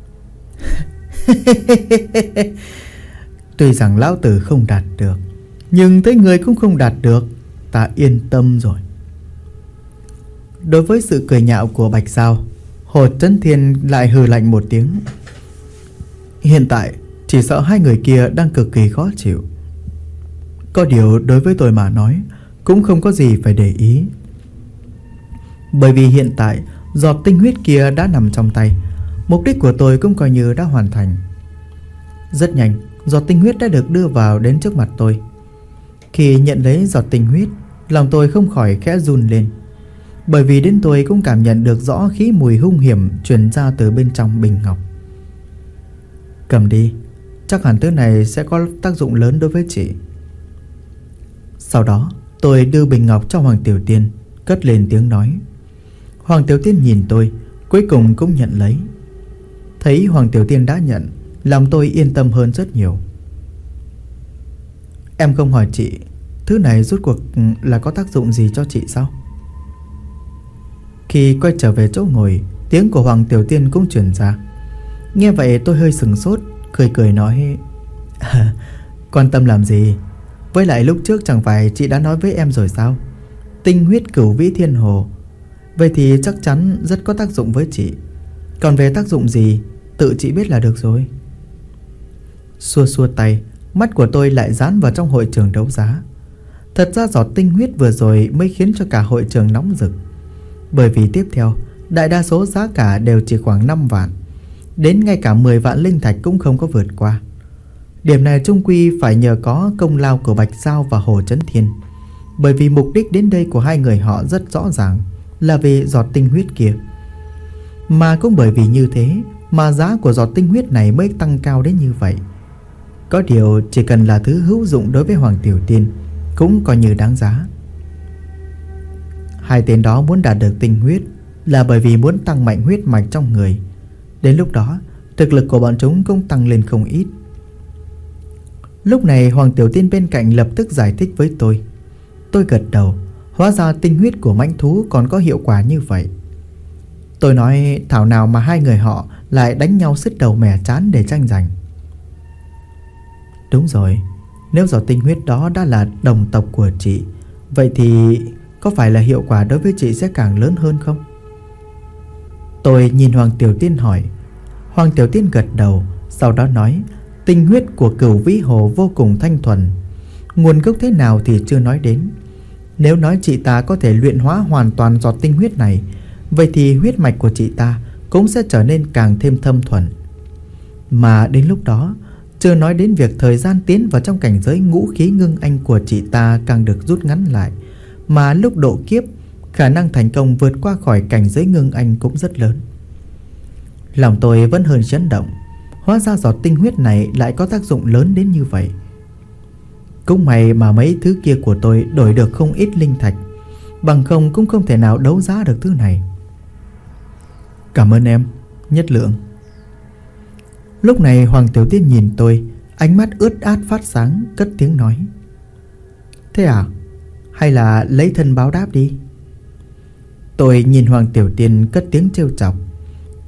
Tuy rằng lão tử không đạt được, nhưng thấy người cũng không đạt được, ta yên tâm rồi. Đối với sự cười nhạo của Bạch Giao, Hồ Chấn Thiên lại hừ lạnh một tiếng. Hiện tại chỉ sợ hai người kia đang cực kỳ khó chịu. Có điều đối với tôi mà nói, cũng không có gì phải để ý. Bởi vì hiện tại giọt tinh huyết kia đã nằm trong tay, mục đích của tôi cũng coi như đã hoàn thành. Rất nhanh, giọt tinh huyết đã được đưa vào đến trước mặt tôi. Khi nhận lấy giọt tinh huyết, lòng tôi không khỏi khẽ run lên. Bởi vì đến tôi cũng cảm nhận được rõ khí mùi hung hiểm truyền ra từ bên trong bình ngọc. Cầm đi, chắc hẳn thứ này sẽ có tác dụng lớn đối với chị. Sau đó tôi đưa bình ngọc cho Hoàng Tiểu Tiên, cất lên tiếng nói. Hoàng Tiểu Tiên nhìn tôi, cuối cùng cũng nhận lấy. Thấy Hoàng Tiểu Tiên đã nhận, lòng tôi yên tâm hơn rất nhiều. Em không hỏi chị, thứ này rốt cuộc là có tác dụng gì cho chị sao? Khi quay trở về chỗ ngồi, tiếng của Hoàng Tiểu Tiên cũng truyền ra. Nghe vậy tôi hơi sừng sốt, cười nói. Quan tâm làm gì? Với lại lúc trước chẳng phải chị đã nói với em rồi sao? Tinh huyết Cửu Vĩ Thiên Hồ. Vậy thì chắc chắn rất có tác dụng với chị. Còn về tác dụng gì, tự chị biết là được rồi. Xua tay, mắt của tôi lại dán vào trong hội trường đấu giá. Thật ra giọt tinh huyết vừa rồi mới khiến cho cả hội trường nóng rực. Bởi vì tiếp theo, đại đa số giá cả đều chỉ khoảng 5 vạn. Đến ngay cả 10 vạn linh thạch cũng không có vượt qua. Điểm này chung quy phải nhờ có công lao của Bạch Giao và Hồ Chấn Thiên. Bởi vì mục đích đến đây của hai người họ rất rõ ràng, là vì giọt tinh huyết kia. Mà cũng bởi vì như thế mà giá của giọt tinh huyết này mới tăng cao đến như vậy. Có điều chỉ cần là thứ hữu dụng đối với Hoàng Tiểu Tiên cũng coi như đáng giá. Hai tên đó muốn đạt được tinh huyết là bởi vì muốn tăng mạnh huyết mạch trong người. Đến lúc đó thực lực của bọn chúng cũng tăng lên không ít. Lúc này Hoàng Tiểu Tiên bên cạnh lập tức giải thích với tôi. Tôi gật đầu. Hóa ra tinh huyết của mãnh thú còn có hiệu quả như vậy. Tôi nói thảo nào mà hai người họ lại đánh nhau sứt đầu mẻ trán để tranh giành. Đúng rồi, nếu giọt tinh huyết đó đã là đồng tộc của chị, vậy thì có phải là hiệu quả đối với chị sẽ càng lớn hơn không? Tôi nhìn Hoàng Tiểu Tiên hỏi. Hoàng Tiểu Tiên gật đầu, sau đó nói tinh huyết của Cửu Vĩ Hồ vô cùng thanh thuần. Nguồn gốc thế nào thì chưa nói đến. Nếu nói chị ta có thể luyện hóa hoàn toàn giọt tinh huyết này, vậy thì huyết mạch của chị ta cũng sẽ trở nên càng thêm thâm thuần. Mà đến lúc đó, chưa nói đến việc thời gian tiến vào trong cảnh giới ngũ khí ngưng anh của chị ta càng được rút ngắn lại, mà lúc độ kiếp, khả năng thành công vượt qua khỏi cảnh giới ngưng anh cũng rất lớn. Lòng tôi vẫn hơi chấn động. Hóa ra giọt tinh huyết này lại có tác dụng lớn đến như vậy. Cũng may mà mấy thứ kia của tôi đổi được không ít linh thạch, bằng không cũng không thể nào đấu giá được thứ này. Cảm ơn em, Nhất Lượng. Lúc này Hoàng Tiểu Tiên nhìn tôi, ánh mắt ướt át phát sáng, cất tiếng nói. Thế à? Hay là lấy thân báo đáp đi. Tôi nhìn Hoàng Tiểu Tiên cất tiếng trêu chọc.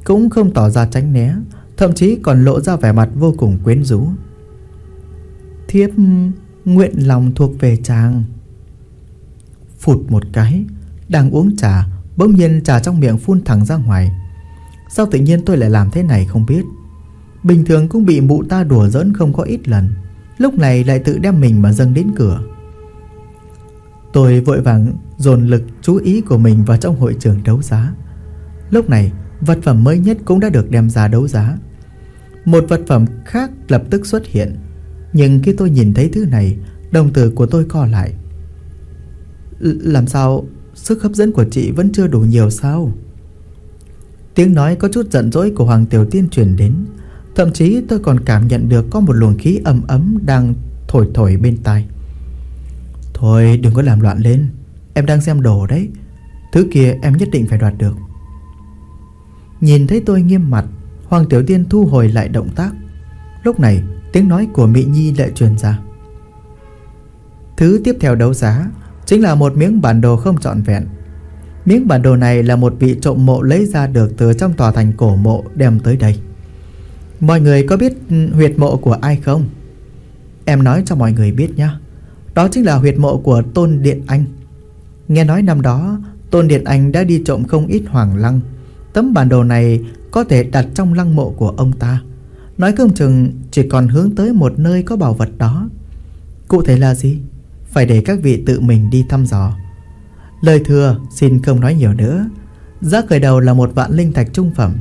cũng không tỏ ra tránh né, thậm chí còn lộ ra vẻ mặt vô cùng quyến rũ. Thiếp nguyện lòng thuộc về chàng. Phụt một cái, đang uống trà, bỗng nhiên trà trong miệng phun thẳng ra ngoài. Sao tự nhiên tôi lại làm thế này không biết. Bình thường cũng bị mụ ta đùa giỡn không có ít lần, lúc này lại tự đem mình mà dâng đến cửa. Tôi vội vàng dồn lực chú ý của mình vào trong hội trường đấu giá. Lúc này vật phẩm mới nhất cũng đã được đem ra đấu giá. Một vật phẩm khác lập tức xuất hiện. Nhưng khi tôi nhìn thấy thứ này, đồng tử của tôi co lại. Làm sao sức hấp dẫn của chị vẫn chưa đủ nhiều sao? Tiếng nói có chút giận dỗi của Hoàng Tiểu Tiên truyền đến. Thậm chí tôi còn cảm nhận được có một luồng khí ấm ấm đang thổi thổi bên tai. Thôi đừng có làm loạn lên, em đang xem đồ đấy. Thứ kia em nhất định phải đoạt được. Nhìn thấy tôi nghiêm mặt, Hoàng Tiểu Tiên thu hồi lại động tác. Lúc này tiếng nói của Mỹ Nhi lại truyền ra. Thứ tiếp theo đấu giá chính là một miếng bản đồ không trọn vẹn. Miếng bản đồ này là một vị trộm mộ lấy ra được từ trong tòa thành cổ mộ đem tới đây. Mọi người có biết huyệt mộ của ai không? Em nói cho mọi người biết nhé. Đó chính là huyệt mộ của Tôn Điện Anh. Nghe nói năm đó Tôn Điện Anh đã đi trộm không ít hoàng lăng. Tấm bản đồ này có thể đặt trong lăng mộ của ông ta. Nói không chừng chỉ còn hướng tới một nơi có bảo vật đó. Cụ thể là gì? Phải để các vị tự mình đi thăm dò. Lời thừa xin không nói nhiều nữa. Giá khởi đầu là 1 vạn linh thạch trung phẩm.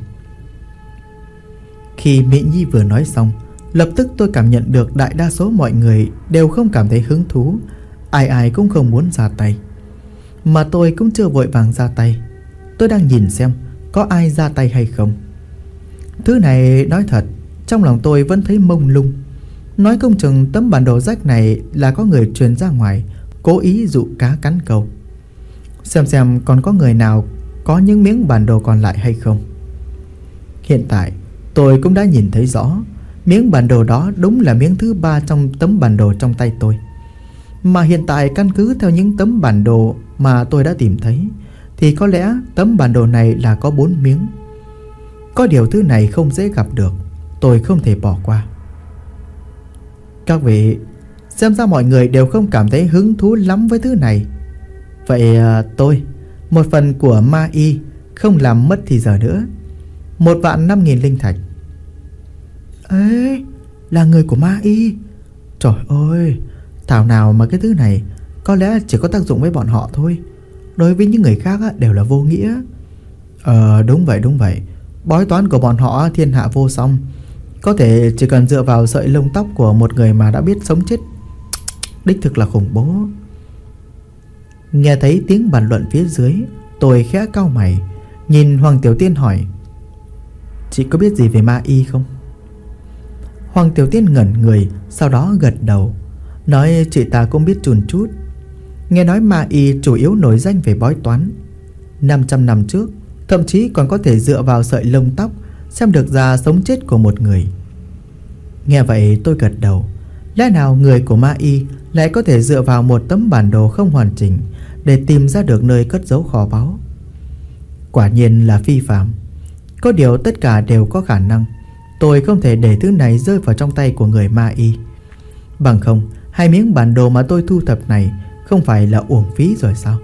Khi Mỹ Nhi vừa nói xong, lập tức tôi cảm nhận được đại đa số mọi người đều không cảm thấy hứng thú. Ai ai cũng không muốn ra tay. Mà tôi cũng chưa vội vàng ra tay. Tôi đang nhìn xem có ai ra tay hay không. Thứ này nói thật, trong lòng tôi vẫn thấy mông lung. Nói không chừng tấm bản đồ rách này là có người truyền ra ngoài, cố ý dụ cá cắn câu. Xem còn có người nào có những miếng bản đồ còn lại hay không. Hiện tại tôi cũng đã nhìn thấy rõ. Miếng bản đồ đó đúng là miếng thứ 3 trong tấm bản đồ trong tay tôi. Mà hiện tại căn cứ theo những tấm bản đồ mà tôi đã tìm thấy, thì có lẽ tấm bản đồ này là có 4 miếng. Có điều thứ này không dễ gặp được, tôi không thể bỏ qua. Các vị, xem ra mọi người đều không cảm thấy hứng thú lắm với thứ này. Vậy tôi, một phần của ma y, không làm mất thì giờ nữa. 1.500.000 linh thạch. Ê, là người của ma y. Trời ơi, thảo nào mà cái thứ này có lẽ chỉ có tác dụng với bọn họ thôi. Đối với những người khác đều là vô nghĩa. Đúng vậy. Bói toán của bọn họ thiên hạ vô song. Có thể chỉ cần dựa vào sợi lông tóc của một người mà đã biết sống chết. Đích thực là khủng bố. Nghe thấy tiếng bàn luận phía dưới, tôi khẽ cau mày, nhìn Hoàng Tiểu Tiên hỏi: Chị có biết gì về ma y không? Hoàng Tiểu Tiên ngẩn người, sau đó gật đầu, nói chị ta cũng biết chùn chút. Nghe nói ma y chủ yếu nổi danh về bói toán. 500 năm trước, thậm chí còn có thể dựa vào sợi lông tóc xem được ra sống chết của một người. Nghe vậy tôi gật đầu. Lẽ nào người của ma y lại có thể dựa vào một tấm bản đồ không hoàn chỉnh để tìm ra được nơi cất giấu kho báu? Quả nhiên là phi phàm. Có điều tất cả đều có khả năng. Tôi không thể để thứ này rơi vào trong tay của người ma y. Bằng không, 2 miếng bản đồ mà tôi thu thập này không phải là uổng phí rồi sao?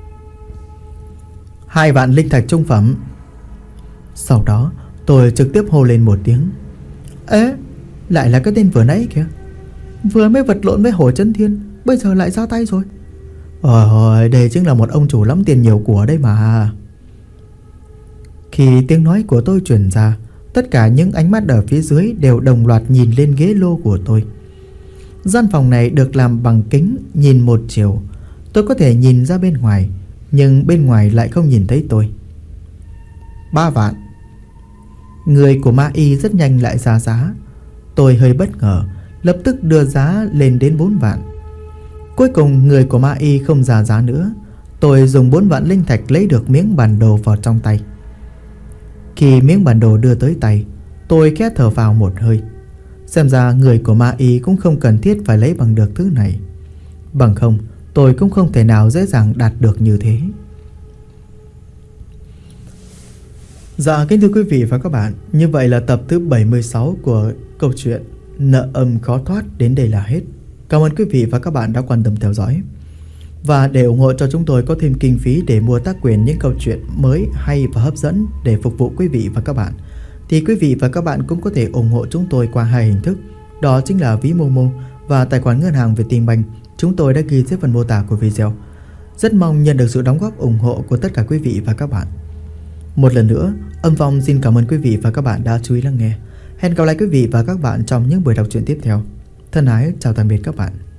2 vạn linh thạch trung phẩm. Sau đó tôi trực tiếp hô lên một tiếng. Ê, lại là cái tên vừa nãy kìa. Vừa mới vật lộn với Hồ Chấn Thiên, bây giờ lại ra tay rồi. Đây chính là một ông chủ lắm tiền nhiều của đây mà. Khi tiếng nói của tôi truyền ra, tất cả những ánh mắt ở phía dưới đều đồng loạt nhìn lên ghế lô của tôi. Gian phòng này được làm bằng kính nhìn một chiều. Tôi có thể nhìn ra bên ngoài, nhưng bên ngoài lại không nhìn thấy tôi. 3 vạn. Người của ma y rất nhanh lại ra giá. Tôi hơi bất ngờ, lập tức đưa giá lên đến 4 vạn. Cuối cùng người của ma y không ra giá nữa. Tôi dùng 4 vạn linh thạch lấy được miếng bản đồ vào trong tay. Khi miếng bản đồ đưa tới tay, tôi khẽ thở vào một hơi. Xem ra người của ma y cũng không cần thiết phải lấy bằng được thứ này. Bằng không, tôi cũng không thể nào dễ dàng đạt được như thế. Dạ kính thưa quý vị và các bạn, như vậy là tập thứ 76 của câu chuyện Nợ âm khó thoát đến đây là hết. Cảm ơn quý vị và các bạn đã quan tâm theo dõi. Và để ủng hộ cho chúng tôi có thêm kinh phí để mua tác quyền những câu chuyện mới hay và hấp dẫn để phục vụ quý vị và các bạn, thì quý vị và các bạn cũng có thể ủng hộ chúng tôi qua hai hình thức. Đó chính là ví Momo và tài khoản ngân hàng Vietinbank. Chúng tôi đã ghi dưới phần mô tả của video. Rất mong nhận được sự đóng góp ủng hộ của tất cả quý vị và các bạn. Một lần nữa, Âm Phong xin cảm ơn quý vị và các bạn đã chú ý lắng nghe. Hẹn gặp lại quý vị và các bạn trong những buổi đọc truyện tiếp theo. Thân ái chào tạm biệt các bạn.